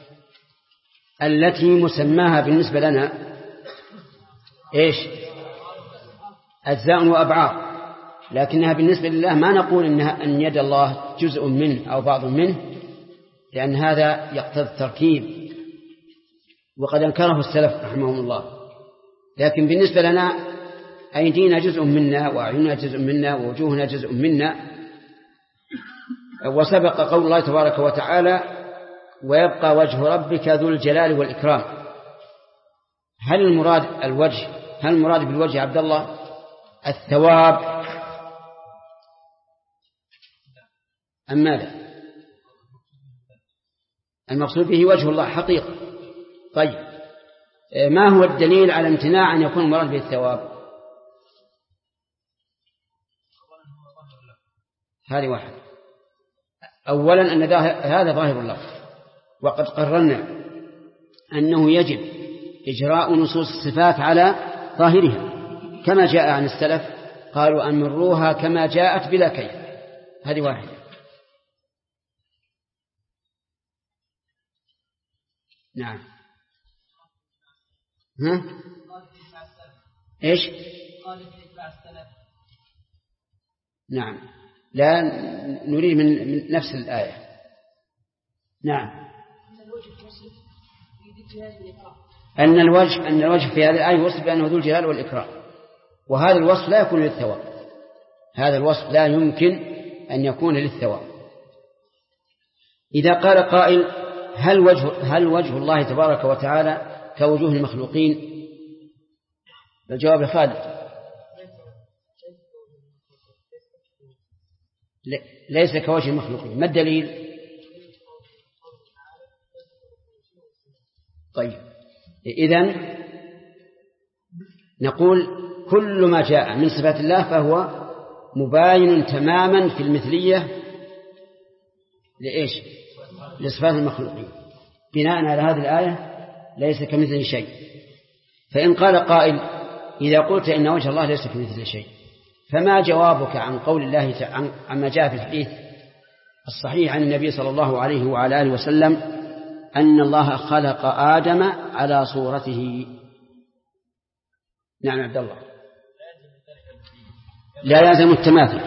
التي مسماها بالنسبة لنا إيش؟ أجزاء وأبعاد، لكنها بالنسبة لله ما نقول أن يد الله جزء منه أو بعض منه، لأن هذا يقتضي التركيب وقد أنكره السلف رحمهم الله. لكن بالنسبة لنا أيدينا جزء منا وأعيننا جزء منا ووجوهنا جزء منا. وسبق قول الله تبارك وتعالى: ويبقى وجه ربك ذو الجلال والإكرام. هل المراد بالوجه عبد الله الثواب أم ماذا؟ المقصود به وجه الله حقيقة. طيب ما هو الدليل على امتناع أن يكون المراد به الثواب؟ هذه واحد. أولا أن هذا ظاهر الله، وقد قررنا أنه يجب إجراء نصوص الصفات على ظاهرها كما جاء عن السلف، قالوا أمروها كما جاءت بلا كيف. هذه واحدة. نعم. إيش؟ نعم لا نريد من نفس الآية. نعم أن الوجه في هذه الآية وصف بأنه ذو الجلال والإكرام، وهذا الوصف لا يكون للثواب، هذا الوصف لا يمكن أن يكون للثواب، إذا قال قائل هل وجه الله تبارك وتعالى كوجوه المخلوقين؟ الجواب يا خالد ليس كوجه المخلوقين. ما الدليل؟ طيب إذن نقول كل ما جاء من صفات الله فهو مباين تماما في المثلية لإيش؟ لصفات المخلوقين بناء على هذه الآية ليس كمثله شيء. فإن قال قائل إذا قلت إن وجه الله ليس كمثله شيء فما جوابك عن قول الله عما جاء في الحديث الصحيح عن النبي صلى الله عليه وعلى آله وسلم أن الله خلق آدم على صورته؟ نعم عبد الله. لا يلزم التماثل.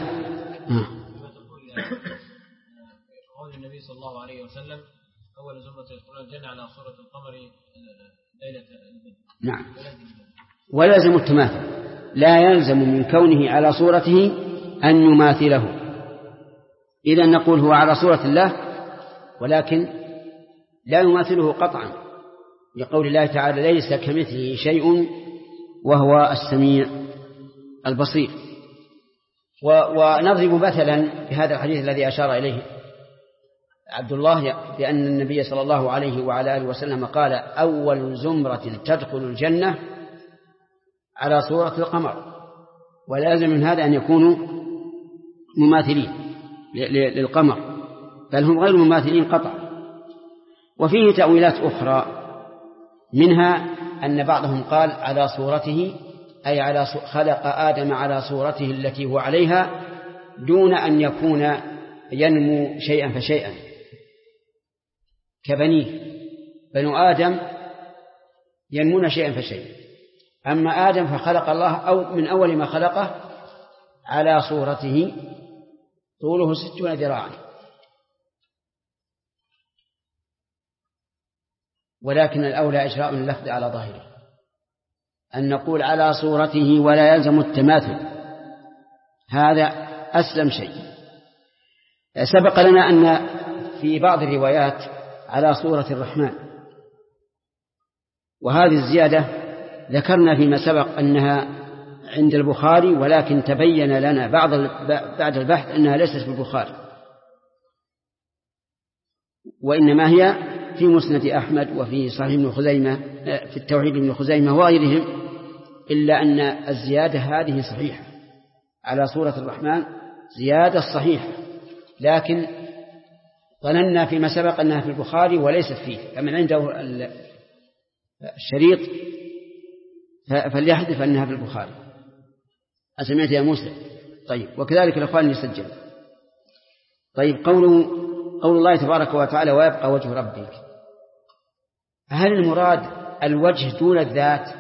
قول النبي صلى الله عليه وسلم أول زمرة يدخلون الجنة على صورة القمر ليلة البدر. نعم ولا يلزم التماثل، لا يلزم من كونه على صورته أن يماثله. إذن نقول هو على صورة الله ولكن لا يماثله قطعا لقول الله تعالى ليس كمثله شيء وهو السميع البصير. ونضرب مثلا بهذا الحديث الذي أشار إليه عبد الله بأن النبي صلى الله عليه وعلى آله وسلم قال أول زمرة تدخل الجنة على صورة القمر، ولازم من هذا أن يكونوا مماثلين للقمر، بل هم غير مماثلين قطعا. وفيه تأويلات أخرى منها أن بعضهم قال على صورته أي على خلق آدم على صورته التي هو عليها دون أن يكون ينمو شيئا فشيئا كبنيه. بنو آدم ينمون شيئا فشيئا، أما آدم فخلق الله أو من أول ما خلقه على صورته طوله 60 ذراعا. ولكن الأولى إجراء اللفظ على ظاهره، أن نقول على صورته ولا يلزم التماثل، هذا أسلم شيء. سبق لنا أن في بعض الروايات على صورة الرحمن، وهذه الزيادة ذكرنا فيما سبق أنها عند البخاري، ولكن تبين لنا بعد البحث أنها ليست في البخاري، وإنما هي في مسند أحمد وفي صحيح ابن خزيمة في التوحيد ابن خزيمة وغيرهم، إلا أن الزيادة هذه صحيحة على صورة الرحمن، زيادة صحيحة، لكن ظننا فيما سبق أنها في البخاري وليست فيه. فمن عنده الشريط فليحذف أنها في البخاري. أسمعت يا موسى؟ طيب، وكذلك الأخوان يسجل. طيب، قول الله تبارك وتعالى ويبقى وجه ربك، هل المراد الوجه دون الذات؟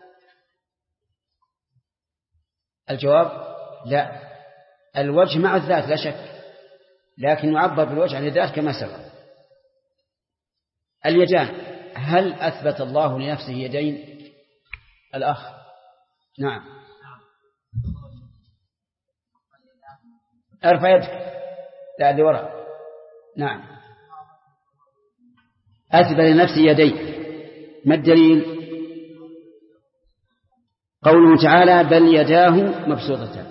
الجواب لا، الوجه مع الذات لا شك، لكن يعبر بالوجه عن الذات كما سبق. اليدان، هل أثبت الله لنفسه يدين؟ الأخ نعم، ارفع يدك لا لوراء. نعم، أثبت لنفسه يدين. ما الدليل؟ قوله تعالى بل يداه مبسوطتان.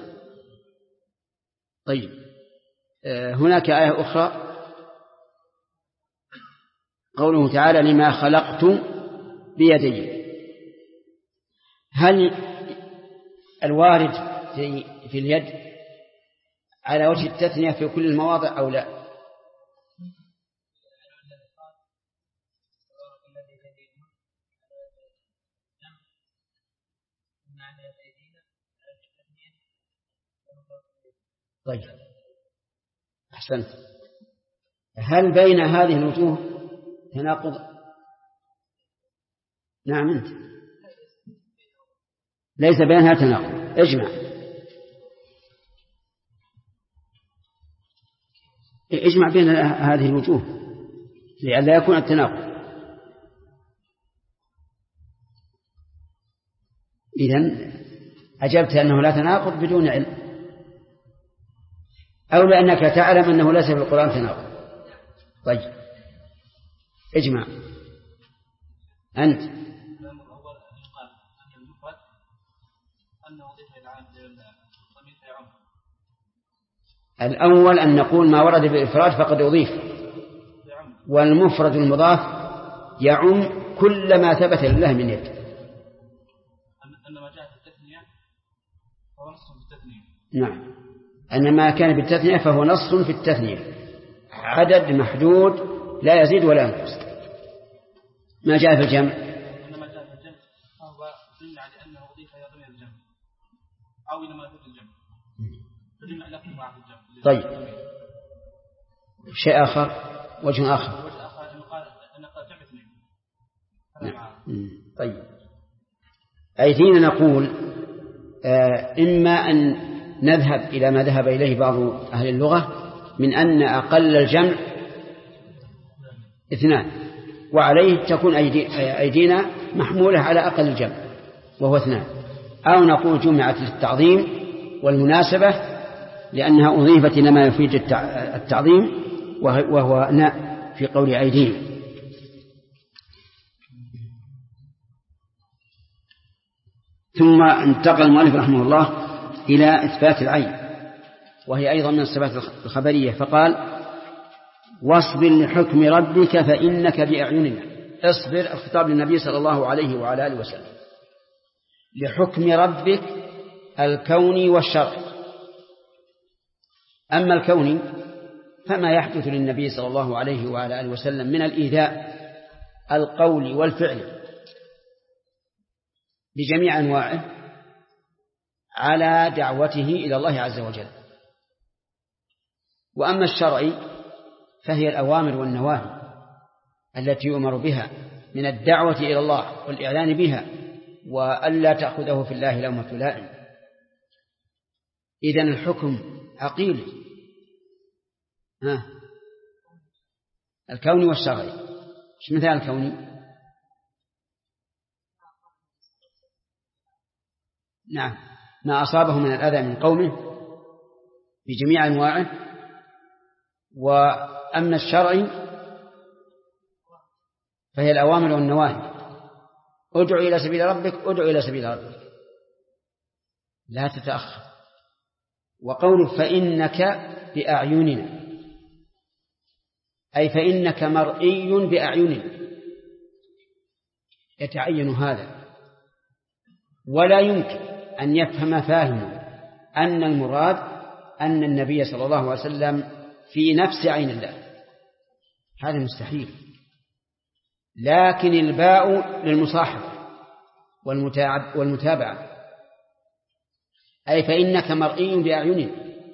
طيب، هناك آية أخرى قوله تعالى لما خلقت بيدي. هل الوارد في اليد على وجه التثنية في كل المواضع أو لا؟ طيب، أحسنت. هل بين هذه الوجوه تناقض؟ نعم، أنت ليس بينها تناقض، اجمع بين هذه الوجوه لئلا يكون التناقض. إذن أجبت أنه لا تناقض بدون علم، أو لأنك تعلم أنه ليس في القرآن تناقض. طيب اجمع أنت. الأمر الأول أن يقال أن المفرد أنه أضيف إلى الضمير فيعم. الأول أن نقول ما ورد بالإفراد فقد أضيف، والمفرد المضاف يعم كل ما ثبت لله من يد. أن ما جاء في التثنية فهو نص في التثنية. نعم، أن ما كان بالتثنية فهو نص في التثنية، عدد محدود لا يزيد ولا ينقص. ما جاء في الجمع إنما جاء في الجمع فهو دل على أنه أضيف إلى ضمير الجمع أو إلى ما يفوت الجمع، فجمع لفظ مع الجمع. طيب شيء آخر، وجه آخر. وجه آخر أن قال جمع اثنين. طيب أي فينا نقول إما أن نذهب إلى ما ذهب إليه بعض أهل اللغة من أن أقل الجمع اثنان، وعليه تكون أيدينا محمولة على أقل الجمع وهو اثنان، أو نقول جمعت للتعظيم والمناسبة لأنها أضيفت إلى ما يفيد التعظيم وهو ناء في قول أيدينا. ثم انتقل المؤلف رحمه الله إلى إثبات العين، وهي أيضا من الصفات الخبرية، فقال واصبر لحكم ربك فإنك بأعيننا. اصبر الخطاب للنبي صلى الله عليه وعلى آله وسلم لحكم ربك الكوني والشرعي. أما الكوني فما يحدث للنبي صلى الله عليه وعلى آله وسلم من الإيذاء القول والفعل بجميع أنواعه على دعوته إلى الله عز وجل. وأما الشرعي فهي الأوامر والنواهي التي يؤمر بها من الدعوة إلى الله والإعلان بها، وألا تأخذه في الله لومة لائم. إذن الحكم عقيل الكوني والشرعي. ايش مثال الكوني؟ نعم، ما أصابه من الأذى من قومه بجميع أنواعه. وأما الشرعي فهي الأوامر والنواهي. ادع إلى سبيل ربك، ادع إلى سبيل ربك، لا تتأخر. وقوله فإنك بأعيننا أي فإنك مرئي بأعيننا، يتعين هذا، ولا يمكن أن يفهم فاهم أن المراد أن النبي صلى الله عليه وسلم في نفس عين الله، هذا مستحيل. لكن الباء للمصاحبة والمتابعة، أي فإنك مرئي بأعيننا.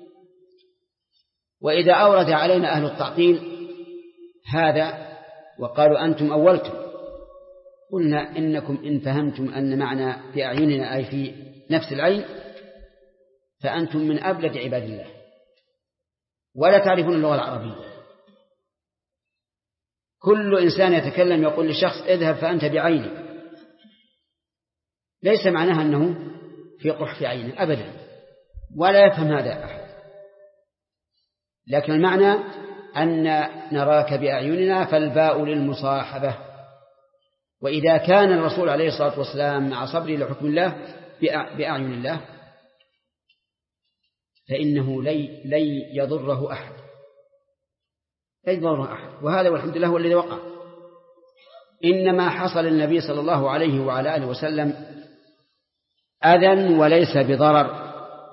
وإذا أورد علينا أهل التعطيل هذا وقالوا أنتم أولتم، قلنا إنكم إن فهمتم أن معنى بأعيننا أي في نفس العين فأنتم من أبلد عباد الله ولا تعرفون اللغة العربية. كل إنسان يتكلم يقول لشخص اذهب فأنت بعيني، ليس معناها أنه في قح في عينه أبدا، ولا يفهم هذا أحد. لكن المعنى أن نراك بأعيننا، فالباء للمصاحبة. وإذا كان الرسول عليه الصلاة والسلام مع صبره لحكم الله بأعين الله فإنه لن يضره أحد، وهذا والحمد لله هو الذي وقع. إنما حصل النبي صلى الله عليه وعلى آله وسلم أذى وليس بضرر،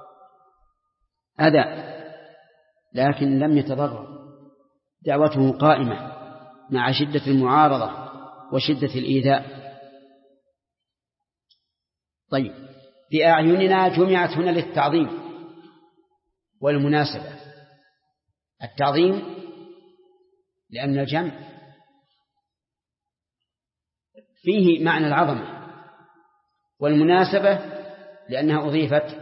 أذى لكن لم يتضرر، دعوته قائمة مع شدة المعارضة وشدة الإيذاء. طيب، بأعيننا جمعت هنا للتعظيم والمناسبة. التعظيم لأن الجمع فيه معنى العظمة، والمناسبة لأنها أضيفت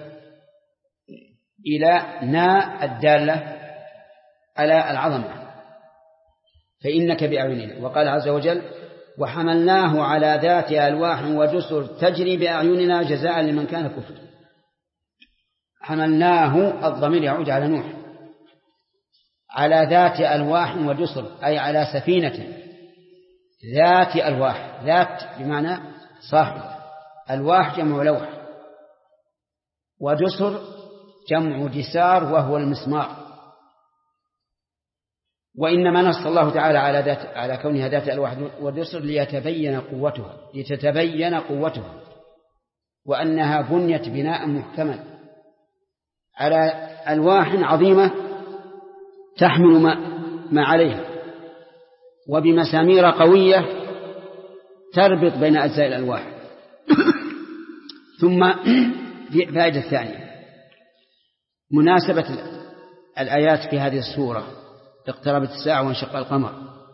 إلى ناء الدالة على العظمة. فإنك بأعيننا. وقال عز وجل وحملناه على ذات ألواح ودسر تجري بأعيننا جزاء لمن كان كفر. حملناه الضمير يعود على نوح على ذات ألواح ودسر، أي على سفينة ذات ألواح، ذات بمعنى صاحب، ألواح جمع لوح، ودسر جمع دسار وهو المسمار. وإنما نص الله تعالى على كونها ذات ألواح ودسر لتتبين قوتها وأنها بنيت بناء محكما على ألواح عظيمة تحمل ما عليها، وبمسامير قوية تربط بين أجزاء الألواح. ثم فائدة الثانية مناسبة الآيات في هذه السورة، اقتربت الساعة وانشق القمر.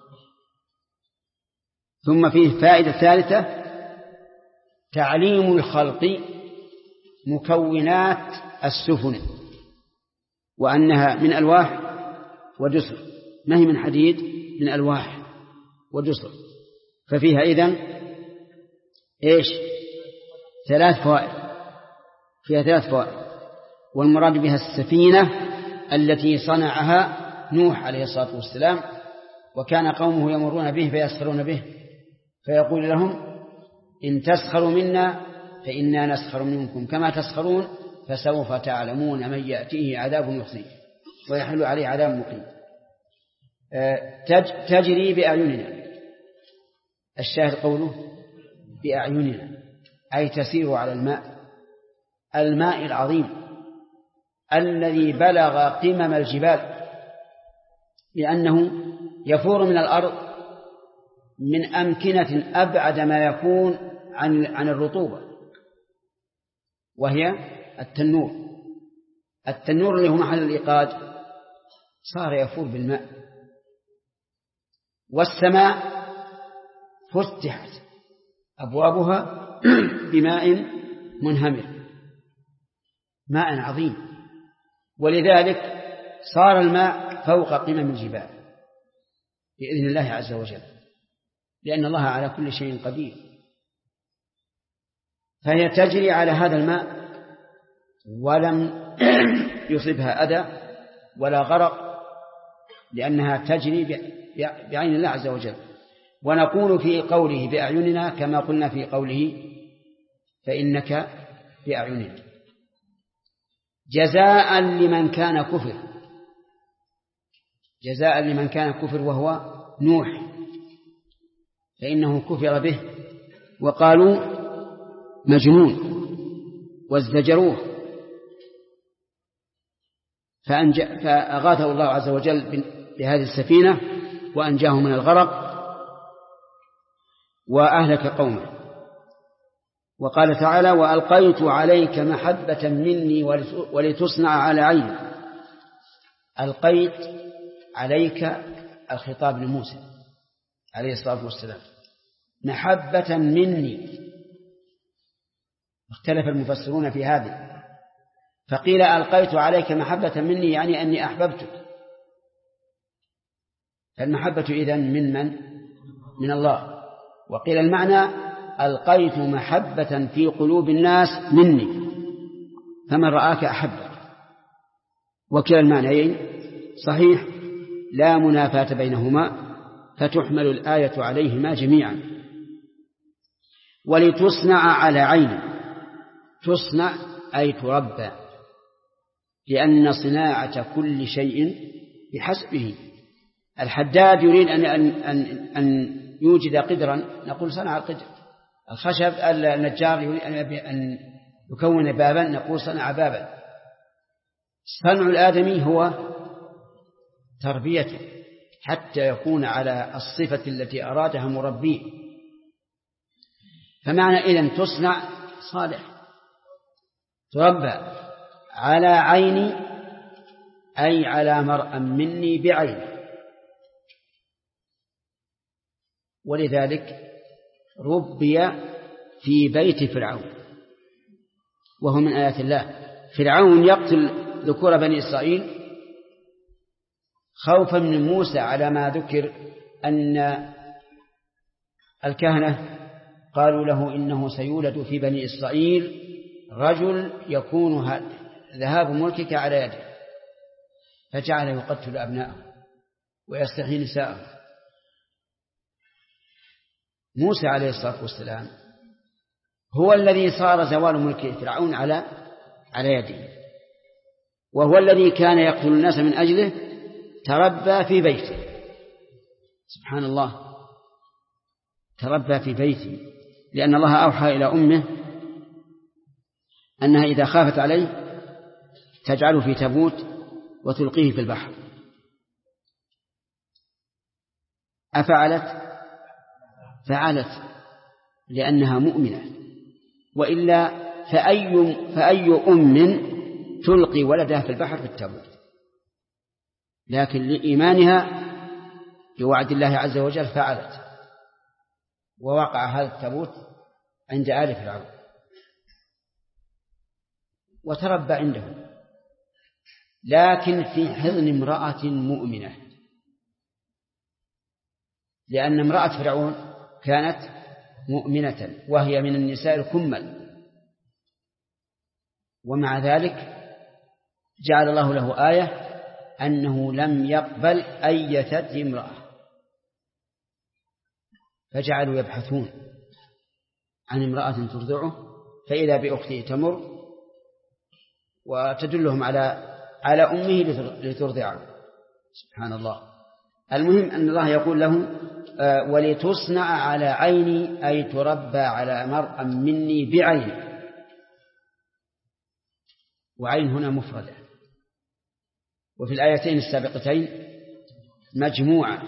ثم فيه فائدة ثالثة تعليم الخلق مكونات السفن، وأنها من ألواح ودسر، ما هي من حديد، من ألواح ودسر. ففيها إذن إيش؟ ثلاث فوائد، فيها ثلاث فوائد. والمراد بها السفينة التي صنعها نوح عليه الصلاة والسلام، وكان قومه يمرون به فيسخرون به فيقول لهم إن تسخروا منا فإنا نسخر منكم كما تسخرون فسوف تعلمون من يأتيه عذاب يخزيه ويحل عليه عذاب مقيم. تجري بأعيننا، الشاهد قوله بأعيننا، أي تسير على الماء العظيم الذي بلغ قمم الجبال، لأنه يفور من الأرض من أمكنة أبعد ما يكون عن الرطوبة، وهي التنور اللي هو محل الإيقاد صار يفور بالماء. والسماء فتحت أبوابها بماء منهمر، ماء عظيم، ولذلك صار الماء فوق قمم الجبال بإذن الله عز وجل، لأن الله على كل شيء قدير. فهي تجري على هذا الماء ولم يصبها أذى ولا غرق، لأنها تجري بعين الله عز وجل. ونقول في قوله بأعيننا كما قلنا في قوله فإنك بأعيننا، جزاء لمن كان كفر، جزاء لمن كان كفر وهو نوح، فإنه كفر به وقالوا مجنون وازدجروه، فأغاثه الله عز وجل بهذه السفينة وأنجاه من الغرق وأهلك قومه. وقال تعالى وألقيت عليك محبة مني ولتصنع على عيني. ألقيت عليك الخطاب لموسى عليه الصلاة والسلام محبة مني، اختلف المفسرون في هذه، فقيل ألقيت عليك محبة مني يعني أني أحببتك، فالمحبة إذن من الله. وقيل المعنى ألقيت محبة في قلوب الناس مني فمن رآك أحبك، وكلا المعنيين صحيح لا منافاة بينهما، فتحمل الآية عليهما جميعا. ولتصنع على عيني، تصنع أي تربى، لأن صناعة كل شيء بحسبه. الحداد يريد أن يوجد قدرا، نقول صنع القدر. الخشب النجار يريد أن يكون بابا، نقول صنع بابا. صنع الآدمي هو تربيته حتى يكون على الصفة التي أرادها مربيه. فمعنى إذن تصنع صالح، تربى على عيني أي على مرأى مني بعيني. ولذلك ربي في بيت فرعون، وهو من آيات الله. فرعون يقتل ذكور بني إسرائيل خوفا من موسى، على ما ذكر أن الكهنة قالوا له إنه سيولد في بني إسرائيل رجل يكون ذهاب ملكك على يده، فجعل يقتل أبناءه ويستحيي نساءه. موسى عليه الصلاة والسلام هو الذي صار زوال ملك فرعون على يده، وهو الذي كان يقتل الناس من أجله تربى في بيته. سبحان الله، تربى في بيته، لأن الله أوحى إلى أمه أنها إذا خافت عليه تجعله في تابوت وتلقيه في البحر. أفعلت؟ فعلت، لأنها مؤمنة، وإلا فأي أم تلقي ولدها في البحر في التابوت؟ لكن لإيمانها بوعد الله عز وجل فعلت، ووقع هذا التابوت عند آل فرعون وتربى عندهم، لكن في حضن امرأة مؤمنة، لأن امرأة فرعون كانت مؤمنة وهي من النساء الكمل، ومع ذلك جعل الله له آية أنه لم يقبل أية امرأة، فجعلوا يبحثون عن امرأة ترضعه، فإذا بأخته تمر وتدلهم على أمه لترضعه. سبحان الله. المهم أن الله يقول له ولتصنع على عيني، أي تربى على مرأى مني بعيني، وعين هنا مفردة، وفي الآيتين السابقتين مجموعة،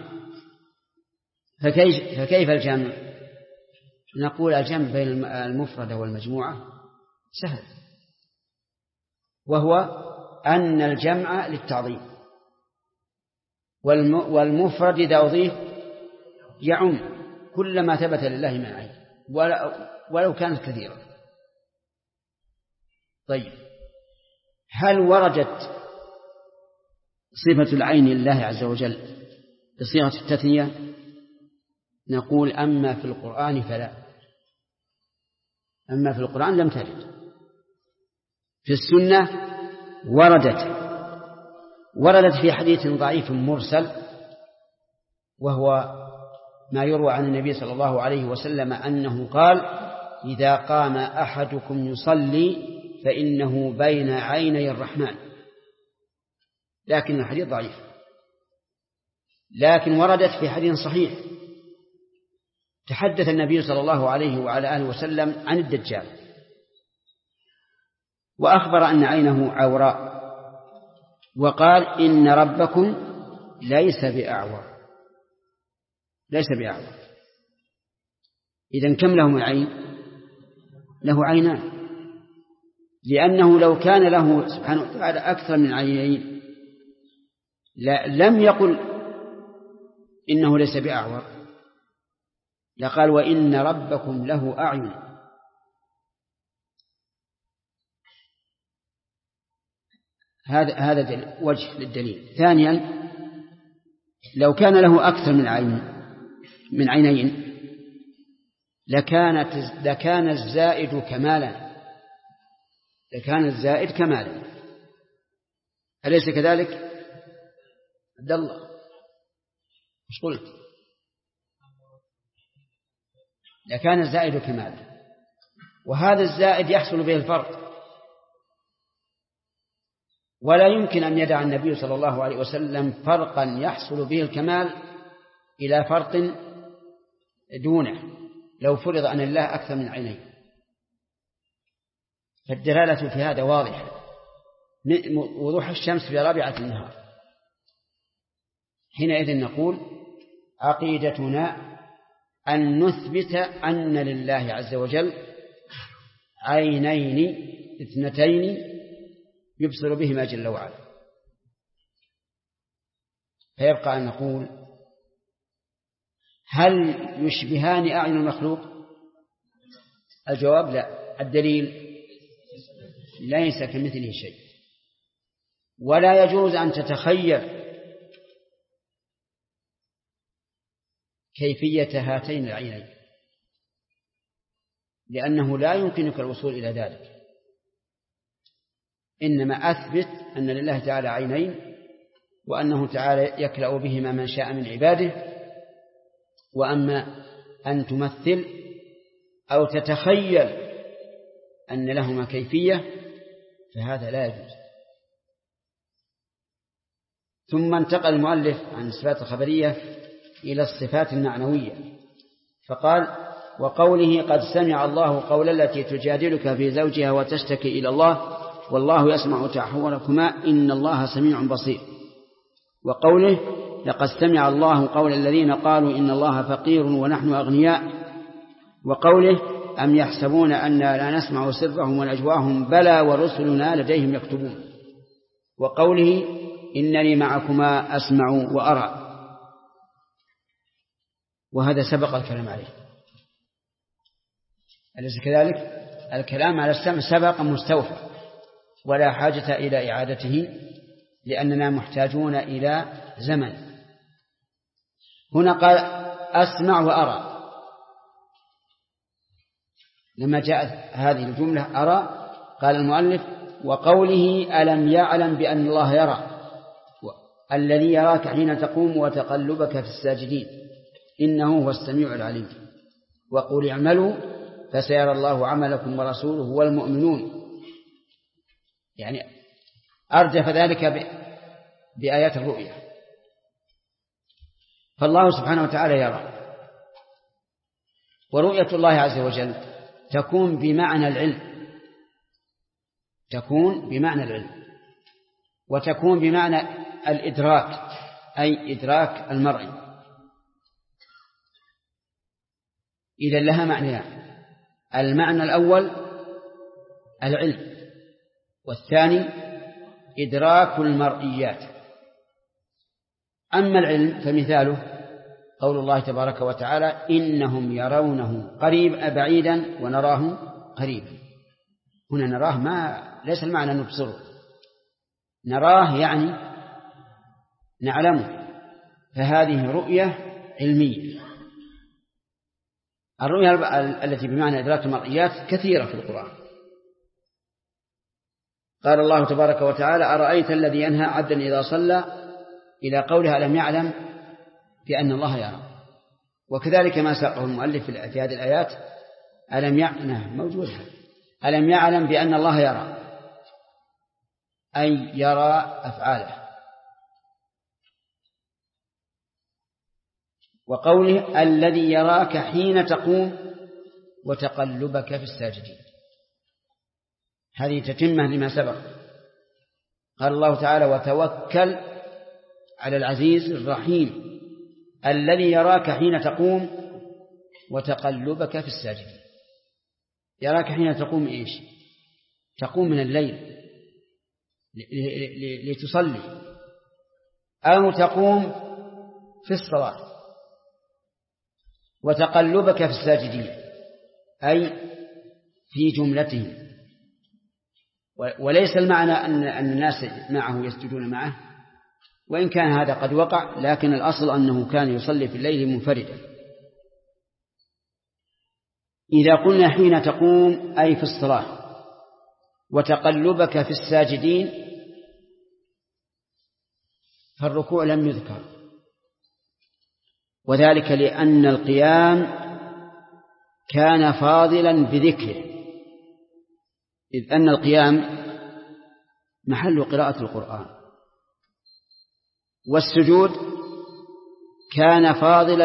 فكيف الجمع؟ نقول الجمع بين المفردة والمجموعة سهل، وهو أن الجمع للتعظيم، والمفرد إذا أضيف يعم كل ما ثبت لله من عين ولو كانت كثيرة. طيب، هل وردت صفة العين لله عز وجل بصيغة التثنية؟ نقول أما في القرآن فلا، أما في القرآن لم ترد. في السنة وردت في حديث ضعيف مرسل، وهو ما يروى عن النبي صلى الله عليه وسلم أنه قال إذا قام أحدكم يصلي فإنه بين عيني الرحمن، لكن الحديث ضعيف. لكن وردت في حديث صحيح تحدث النبي صلى الله عليه وعلى آله وسلم عن الدجال، وأخبر أن عينه عوراء، وقال إن ربكم ليس بأعور. إذن كم له من عين؟ له عينان، لأنه لو كان له سبحانه وتعالى أكثر من عينين لم يقل إنه ليس بأعور، لقال وإن ربكم له أعين. هذا وجه للدليل. ثانيا، لو كان له أكثر من عينين لكان الزائد كمالا، أليس كذلك؟ عبد الله مش قلت لكان الزائد كمالا، وهذا الزائد يحصل به الفرق، ولا يمكن أن يدع النبي صلى الله عليه وسلم فرقا يحصل به الكمال إلى فرق دونه لو فرض أن الله أكثر من عينين. فالدلالة في هذا واضحة وضوح الشمس في رابعة النهار. حينئذ نقول عقيدتنا أن نثبت أن لله عز وجل عينين اثنتين يبصر بهما جل وعلا. فيبقى أن نقول هل يشبهان أعين المخلوق؟ الجواب لا. الدليل ليس كمثله شيء، ولا يجوز أن تتخيل كيفية هاتين العينين، لأنه لا يمكنك الوصول إلى ذلك. إنما أثبت أن لله تعالى عينين وأنه تعالى يكلأ بهما من شاء من عباده. وأما أن تمثل أو تتخيل أن لهما كيفية فهذا لا يجوز. ثم انتقل المؤلف عن الصفات الخبرية إلى الصفات المعنوية فقال: وقوله قد سمع الله قول التي تجادلك في زوجها وتشتكي إلى الله والله يسمع تحاوركما إن الله سميع بصير. وقوله لقد سمع الله قول الذين قالوا إن الله فقير ونحن أغنياء. وقوله أم يحسبون أننا لا نسمع سرهم ونجواهم بلى ورسلنا لديهم يكتبون. وقوله إنني معكما أسمع وأرى. وهذا سبق الكلام عليه، أليس كذلك؟ الكلام على السمع سبق مستوفى ولا حاجة إلى إعادته لأننا محتاجون إلى زمن. هنا قال أسمع وأرى. لما جاءت هذه الجملة أرى قال المؤلف: وقوله ألم يعلم بأن الله يرى الذي يراك حين تقوم وتقلبك في الساجدين إنه هو السميع العليم. وقل اعملوا فسيرى الله عملكم ورسوله والمؤمنون. يعني أرجف ذلك بآيات الرؤيا. فالله سبحانه وتعالى يرى، ورؤية الله عز وجل تكون بمعنى العلم، تكون بمعنى العلم، وتكون بمعنى الإدراك أي إدراك المرء. إذن لها معنيان: المعنى الأول العلم، والثاني إدراك المرئيات. أما العلم فمثاله قول الله تبارك وتعالى: إنهم يرونه بعيدا ونراه قريبا. هنا نراه ليس المعنى نبصره، نراه يعني نعلمه، فهذه رؤية علمية. الرؤية التي بمعنى إدراك المرئيات كثيرة في القرآن. قال الله تبارك وتعالى: أرأيت الذي ينهى عبدا إذا صلى، إلى قولها ألم يعلم بأن الله يرى. وكذلك ما ساقه المؤلف في هذه الآيات ألم يعلم بأن الله يرى، أي يرى أفعاله. وقوله الذي يراك حين تقوم وتقلبك في الساجدين، هذه تتمة لما سبق. قال الله تعالى: وتوكل على العزيز الرحيم الذي يراك حين تقوم وتقلبك في الساجدين. يراك حين تقوم إيش؟ تقوم من الليل لتصلي، أو تقوم في الصلاة. وتقلبك في الساجدين أي في جملتهم، وليس المعنى أن الناس معه يسجدون معه، وإن كان هذا قد وقع، لكن الأصل أنه كان يصلي في الليل منفردا. إذا قلنا حين تقوم أي في الصلاة، وتقلبك في الساجدين، فالركوع لم يذكر، وذلك لأن القيام كان فاضلا بذكره، إذ أن القيام محل قراءة القرآن، والسجود كان فاضلا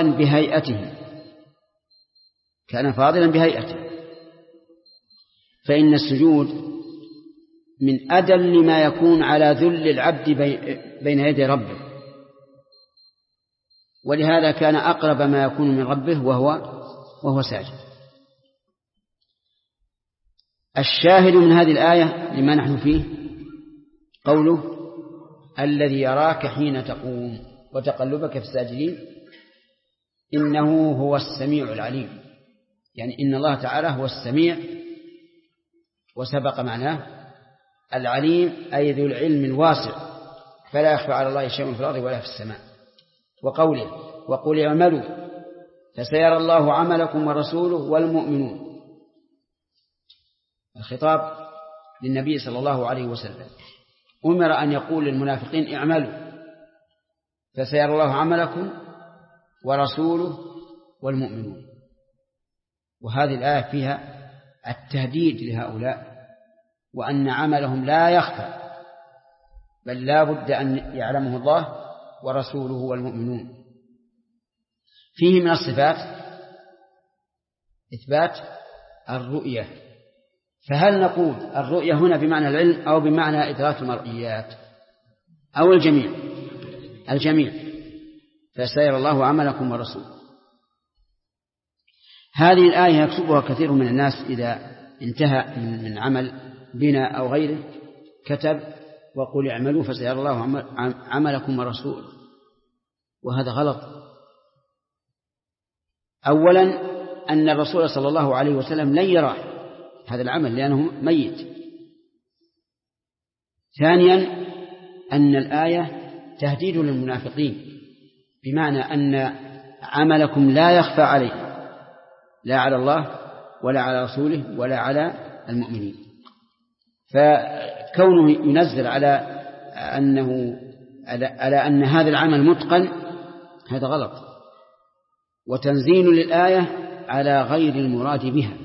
بهيئته، فإن السجود من أدل ما يكون على ذل العبد بين يدي ربه، ولهذا كان أقرب ما يكون من ربه وهو ساجد. الشاهد من هذه الآية لما نحن فيه قوله الذي يراك حين تقوم وتقلبك في الساجدين إنه هو السميع العليم، يعني إن الله تعالى هو السميع، وسبق معناه العليم أي ذو العلم الواسع، فلا يخفى على الله شيء في الأرض ولا في السماء. وقوله وقل اعملوا فسيرى الله عملكم ورسوله والمؤمنون، الخطاب للنبي صلى الله عليه وسلم. أمر أن يقول للمنافقين اعملوا، فسيرى الله عملكم ورسوله والمؤمنون. وهذه الآية فيها التهديد لهؤلاء وأن عملهم لا يخفى، بل لا بد أن يعلمه الله ورسوله والمؤمنون. فيه من الصفات إثبات الرؤية. فهل نقول الرؤية هنا بمعنى العلم أو بمعنى إدراك المرئيات أو الجميع؟ الجميع. فسيرى الله عملكم ورسوله. هذه الآية يكتبها كثير من الناس إذا انتهى من عمل بنا أو غيره كتب وقل اعملوا فسيرى الله عملكم ورسوله، وهذا غلط. أولا أن الرسول صلى الله عليه وسلم لن يرى هذا العمل لأنه ميت. ثانيا أن الآية تهديد للمنافقين، بمعنى أن عملكم لا يخفى عليه، لا على الله ولا على رسوله ولا على المؤمنين. فكونه ينزل على أن هذا العمل متقن هذا غلط، وتنزيل للآية على غير المراد بها.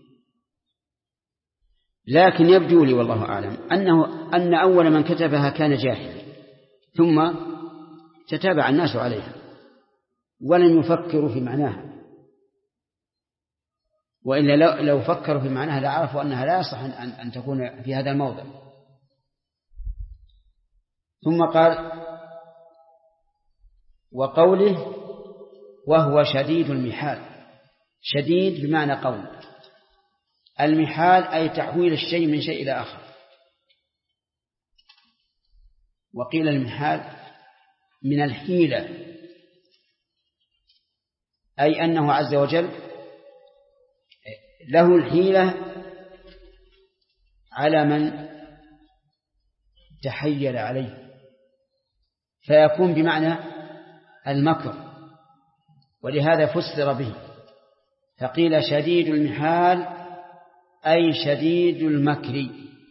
لكن يبدو لي والله أعلم أن أول من كتبها كان جاهلا، ثم تتابع الناس عليها ولم يفكروا في معناها، وإلا لو فكروا في معناها لعرفوا أنها لا يصح أن تكون في هذا الموضع. ثم قال وقوله وهو شديد المحال. شديد بمعنى قوي، المحال أي تحويل الشيء من شيء إلى آخر. وقيل المحال من الحيلة، أي أنه عز وجل له الحيلة على من تحيل عليه، فيكون بمعنى المكر، ولهذا فسر به فقيل شديد المحال أي شديد المكر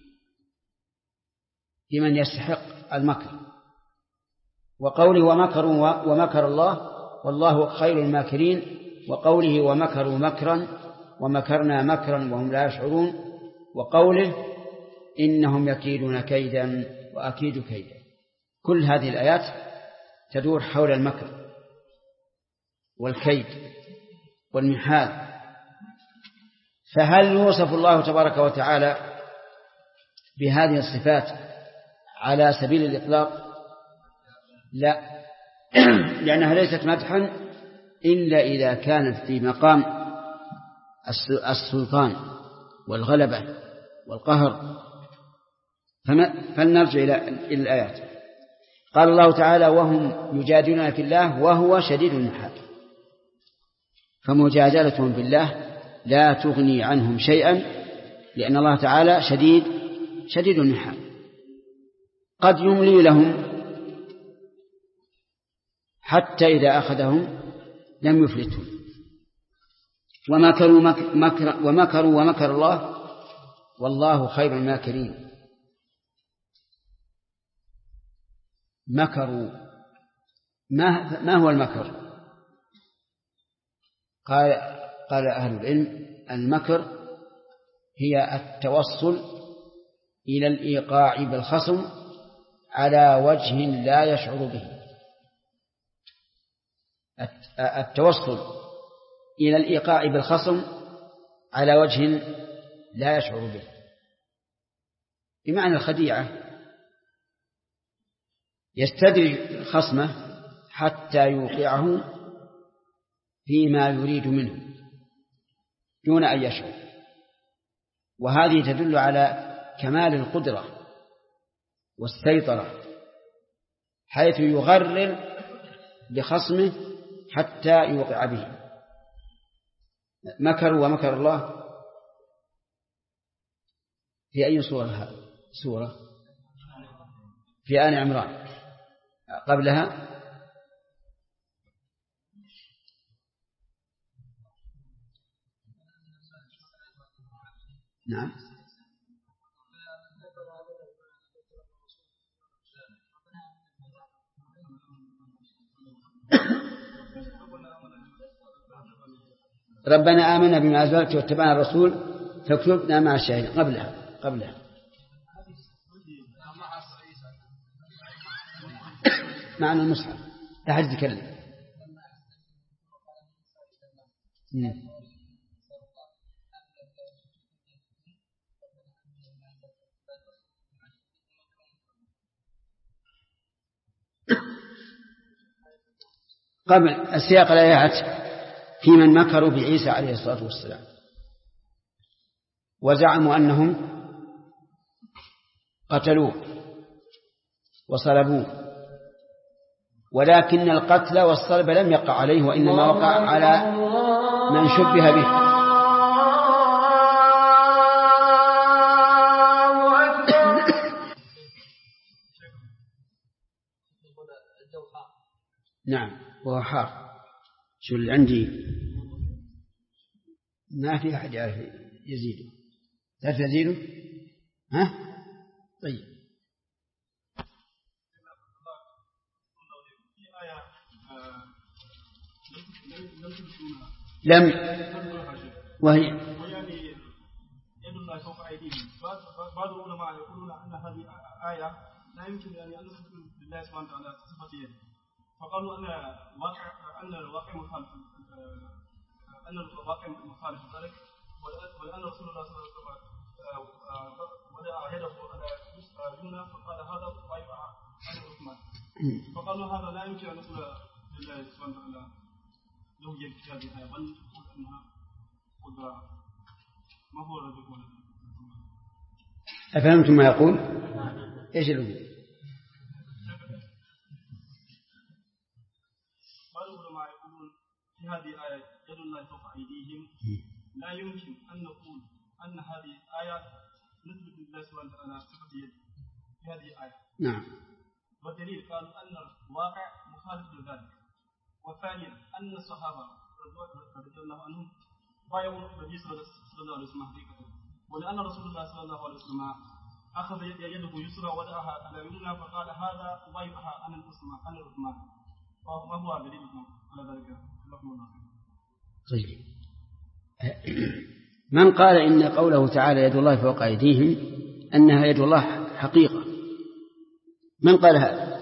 بمن يستحق المكر. وقوله ومكر الله والله خير الماكرين، وقوله ومكروا مكرا ومكرنا مكرا وهم لا يشعرون، وقوله إنهم يكيدون كيدا وأكيد كيدا. كل هذه الآيات تدور حول المكر والكيد والمحال. فهل يوصف الله تبارك وتعالى بهذه الصفات على سبيل الإطلاق؟ لا، لأنها ليست مدحا إلا إذا كانت في مقام السلطان والغلبة والقهر. فلنرجع إلى الآيات. قال الله تعالى وهم يجادلون في الله وهو شديد المحال، فمجادلتهم بالله لا تغني عنهم شيئا، لأن الله تعالى شديد المحال. قد يملي لهم حتى إذا أخذهم لم يفلتهم. ومكروا ومكر الله والله خير الماكرين. مكروا، ما هو المكر؟ قال أهل العلم المكر هي التوصل إلى الإيقاع بالخصم على وجه لا يشعر به. التوصل إلى الإيقاع بالخصم على وجه لا يشعر به، بمعنى الخديعة، يستدرج خصمه حتى يوقعه فيما يريد منه دون أن يشعر. وهذه تدل على كمال القدرة والسيطرة، حيث يغرر بخصمه حتى يوقع به. مكروا ومكر الله في أي سورة هذا؟ سورة في آل عمران. قبلها نعم ربنا آمنا بما أنزلت واتبعنا الرسول فاكتبنا مع الشاهدين قبلها معنى المصحف لا حد يتكلم. قبل السياق الآيات في من مكروا بعيسى عليه الصلاة والسلام وزعموا أنهم قتلوه وصلبوه، ولكن القتل والصلب لم يقع عليه وإنما وقع على من شبه به. نعم وهو حار. شو اللي عندي ما في أحد يعرف يزيده. تعرف يزيده؟ ها؟ طيب لم وهي يد الله فوق أيديهم. بعض العلماء يقولون أن هذه آية لا يمكن أن نثبت لله سبحانه وتعالى صفة يد، فقالوا أن الواقع مخالف ذلك، ولأن رسول الله صلى الله عليه وسلم وضع يده على اليمنى فقال هذا ضعيف عن العثمان، فقالوا هذا لا يمكن أن نقول لله سبحانه وتعالى له يد في هذه الآية، بل نقول أنها قدرة. ما هو الرجل؟ أفهمتم ما يقول؟ إيش الوجود؟ بعض العلماء يقولون في هذه الآية يد الله فوق أيديهم، لا يمكن أن نقول أن هذه الآية نثبت لله سبحانه وتعالى صفة يد في هذه الآية. نعم. والدليل قالوا أن الواقع مخالف لذلك. وثانيا أن الصحابة رضي الله عنهم بايعوا النبي صلى الله عليه وسلم حقيقة، ولأن رسول الله صلى الله عليه وسلم أخذ يده يسرى ودعها على يمنى فقال هذا ضيفها عن العثمان. فما هو دليل على ذلك؟ طيب من قال إن قوله تعالى يد الله فوق أيديهم أنها يد الله حقيقة؟ من قال هذا؟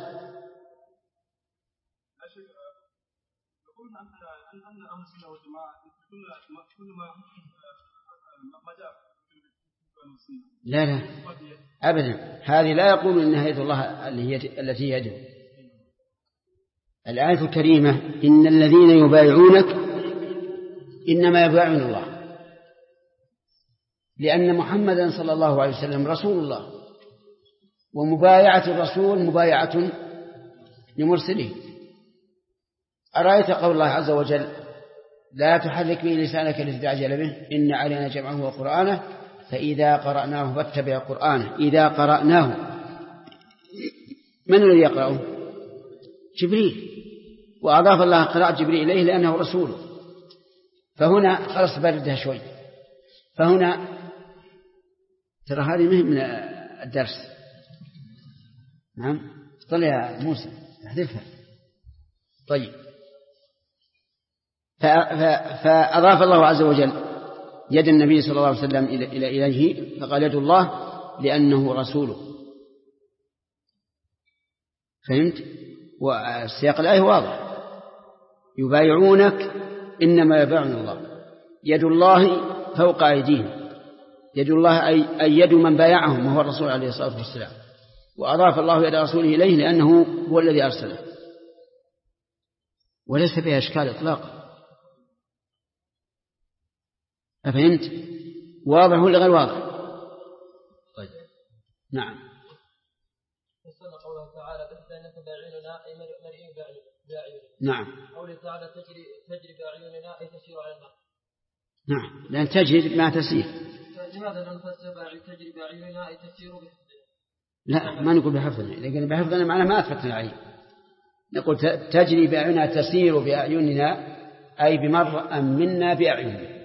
أن أهل السنة والجماعة كل ما جاء لا أبدا، هذه لا يقول إنها يد الله التي يده. الآية الكريمة إن الذين يبايعونك إنما يبايعون الله، لأن محمدا صلى الله عليه وسلم رسول الله، ومبايعة الرسول مبايعة لمرسله. أرأيت قول الله عز وجل لا تحرك به لسانك لتعجل به إن علينا جمعه وقرآنه فإذا قرأناه فاتبع قرآنه. إذا قرأناه من الذي يقرأه؟ جبريل، وأضاف الله قراءة جبريل إليه لأنه رسوله. فهنا خلص بردها شوي. فهنا ترى هذه مهم من الدرس. نعم طلع يا موسى احذفها. طيب فأضاف الله عز وجل يد النبي صلى الله عليه وسلم إليه فقال يد الله لأنه رسوله. فهمت؟ والسياق الآية واضح، يبايعونك إنما يبايعون الله. يد الله فوق أيديهم، يد الله أي يد من بايعهم وهو الرسول عليه الصلاة والسلام، وأضاف الله يد رسوله إليه لأنه هو الذي أرسله، وليس فيها إشكال إطلاقا. أفهمت؟ واضح ولا غير واضح؟ طيب نعم. وصلنا قوله تعالى فإنك باعيننا أي مرئي باعيننا. نعم. قوله تعالى تجري باعيننا أي تسير على الماء. نعم لأن تجري ما تسير. لماذا نفسر تجري باعيننا أي تسير بحفظنا؟ لا ما نقول بحفظنا، إذا قلنا بحفظنا معناه ما أثبتنا عليه. نقول تجري بأعيننا تسير بأعيننا أي بمرأ منا بأعيننا،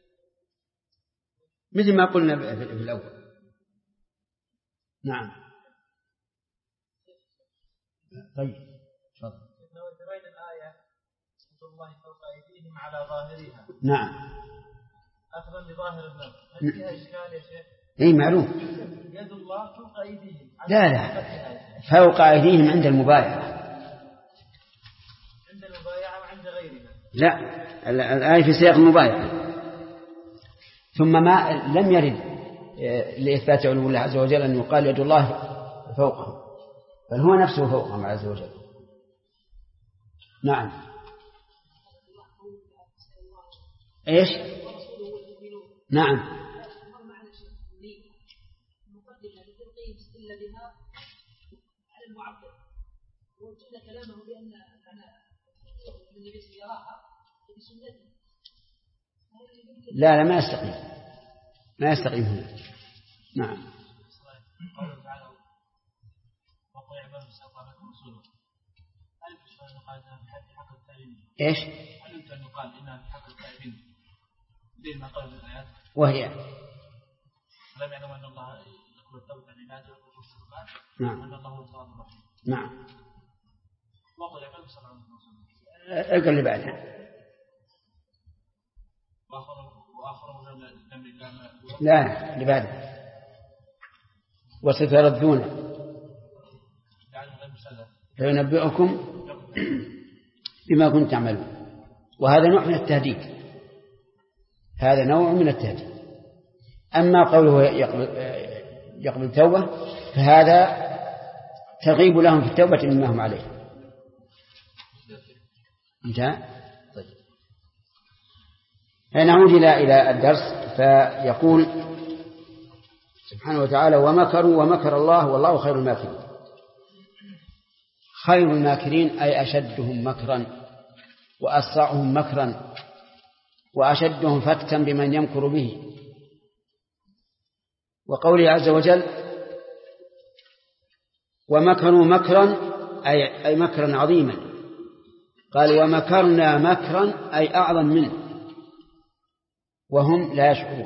مثل ما قلنا في الأول. نعم. طيب بين الآية يد الله فوق أيديهم على ظاهرها. نعم. أخذا بظاهر النص، هل فيها إشكال يا شيخ؟ أي معلوم. يد الله فوق أيديهم. لا فوق أيديهم عند المبايعة. عند المبايعة وعند غيرها. لا الآية في سياق المبايعة. ثم ما لم يرد لإثبات علو الله عز وجل أن يقال يد الله فوقهم، بل هو نفسه فوقهم عز وجل. نعم. إيش؟ نعم. كلامه بأن النبي يراها في سنته. لا ما يستقيم هنا. نعم. قوله تعالى وقل اعملوا فسيرى لكم رسوله. هل يمكن أن يقال إنها في حق التائبين؟ إيش؟ هل يمكن أن يقال إنها في حق التائبين؟ دين ما قال الآيات. وهي لم يعلم أن الله يقبل التوبة عن عباده ويغفر الذنوب. نعم. وأن الله هو الغفور الرحيم. نعم. وقل اعملوا فسيرى لكم رسوله. اقرأ اللي بعدها. لا اللي بعدها. وستردون فينبئكم بما كنتم تعملون. وهذا نوع من التهديد. هذا نوع من التهديد. أما قوله يقبل التوبة فهذا ترغيب لهم في التوبة مما هم عليه. انتهى. طيب نعود إلى الدرس. فيقول سبحانه وتعالى ومكروا ومكر الله والله خير الماكرين. خير الماكرين أي أشدهم مكرا وأسرعهم مكرا وأشدهم فتكا بمن يمكر به. وقوله عز وجل ومكروا مكرا أي مكرا عظيما. قال ومكرنا مكرا أي أعظم منه وهم لا يشعرون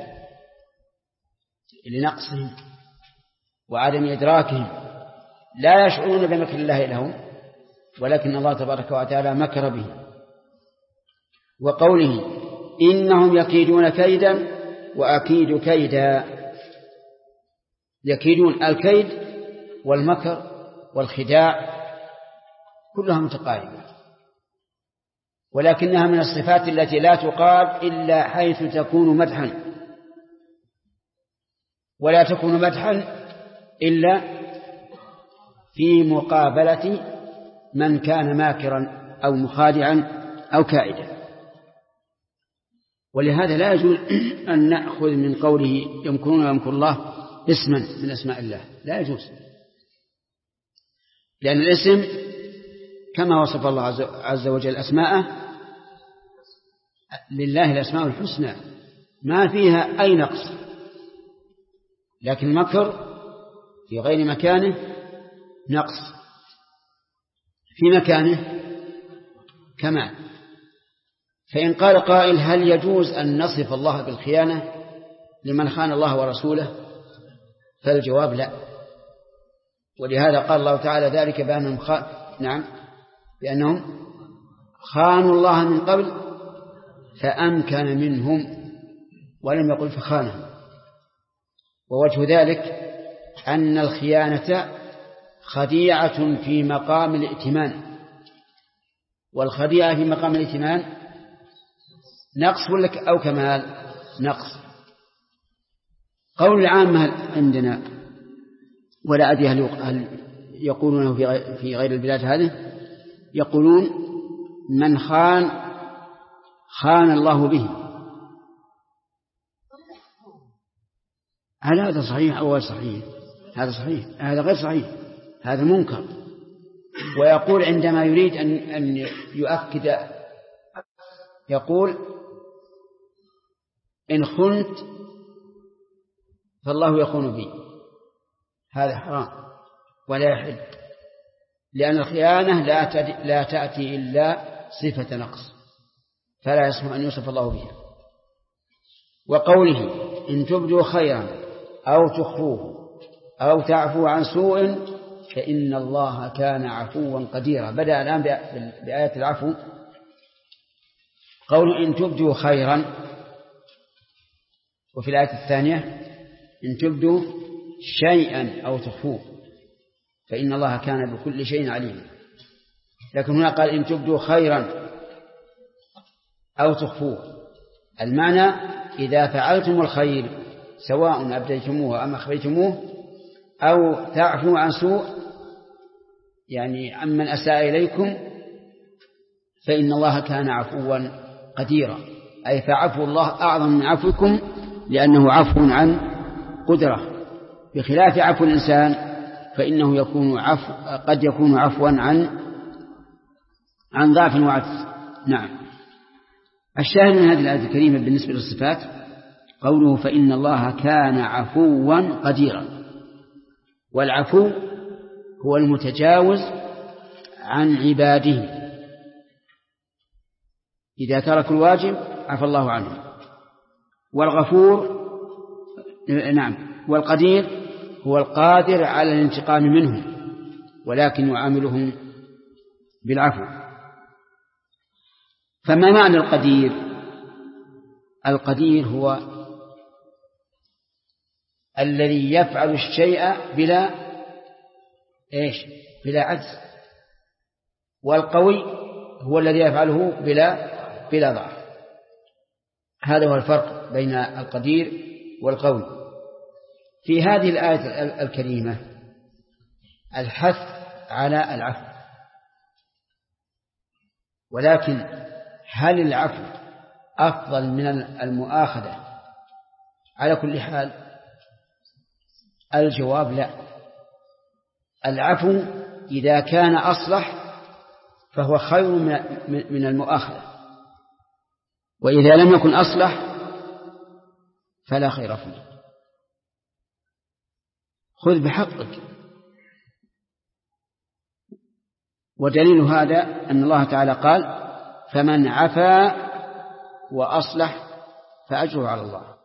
لنقصهم وعدم إدراكهم. لا يشعرون بمكر الله لهم ولكن الله تبارك وتعالى مكر به. وقوله إنهم يكيدون كيدا وأكيد كيدا. يكيدون الكيد والمكر والخداع كلها متقاربة ولكنها من الصفات التي لا تقال إلا حيث تكون مدحا ولا تكون مدحا إلا في مقابلة من كان ماكرا أو مخادعا أو كائدا. ولهذا لا يجوز أن نأخذ من قوله يمكرون ويمكر الله اسما من أسماء الله. لا يجوز لأن الاسم كما وصف الله عز وجل أسماءه لله الأسماء الحسنى ما فيها أي نقص. لكن المكر في غير مكانه نقص في مكانه كمال. فإن قال قائل هل يجوز أن نصف الله بالخيانة لمن خان الله ورسوله؟ فالجواب لا. ولهذا قال الله تعالى ذلك بأنهم بأنهم خانوا الله من قبل فأمكن منهم ولم يقل فخانهم. ووجه ذلك أن الخيانة خديعة في مقام الائتمان والخديعة في مقام الائتمان نقص ولا أو كمال؟ نقص. قول العامة عندنا ولا أدري هل يقولونه في غير البلاد هذه يقولون من خان الله به. هل هذا صحيح أو غير صحيح؟ هذا صحيح. هذا غير صحيح. هذا منكر. ويقول عندما يريد أن يؤكد يقول إن خنت فالله يخون بي. هذا حرام ولا يحل لأن الخيانة لا تأتي إلا صفة نقص فلا يصح أن يوصف الله بها. وقوله إن تبدوا خيرا أو تخفوه أو تعفو عن سوء فإن الله كان عفوا قديرا. بدأ الآن بآية العفو. قول إن تبدوا خيرا، وفي الآية الثانية إن تبدوا شيئا أو تخفوه فإن الله كان بكل شيء عليم. لكن هنا قال إن تبدوا خيرا أو تخفوه، المعنى إذا فعلتم الخير سواء أبديتموه أم أخفيتموه، أو تعفوا عن سوء يعني عمن أساء إليكم، فإن الله كان عفوا قديرا، أي فعفو الله أعظم من عفوكم لأنه عفو عن قدرة، بخلاف عفو الإنسان فإنه قد يكون عفوا عن ضعف وعجز. نعم. الشاهد من هذه الآية الكريمة بالنسبة للصفات قوله فإن الله كان عفوا قديرا. والعفو هو المتجاوز عن عباده، إذا تركوا الواجب عفى الله عنهم. والغفور والقدير هو القادر على الانتقام منهم ولكن يعاملهم بالعفو. فما معنى القدير؟ القدير هو الذي يفعل الشيء بلا عجز، والقوي هو الذي يفعله بلا ضعف. هذا هو الفرق بين القدير والقوي. في هذه الآية الكريمة الحث على العفو، ولكن هل العفو أفضل من المؤاخذة على كل حال؟ الجواب لا. العفو إذا كان أصلح فهو خير من المؤاخذة، وإذا لم يكن أصلح فلا خير فيه. خذ بحقك. ودليل هذا أن الله تعالى قال فمن عفا وأصلح فأجره على الله.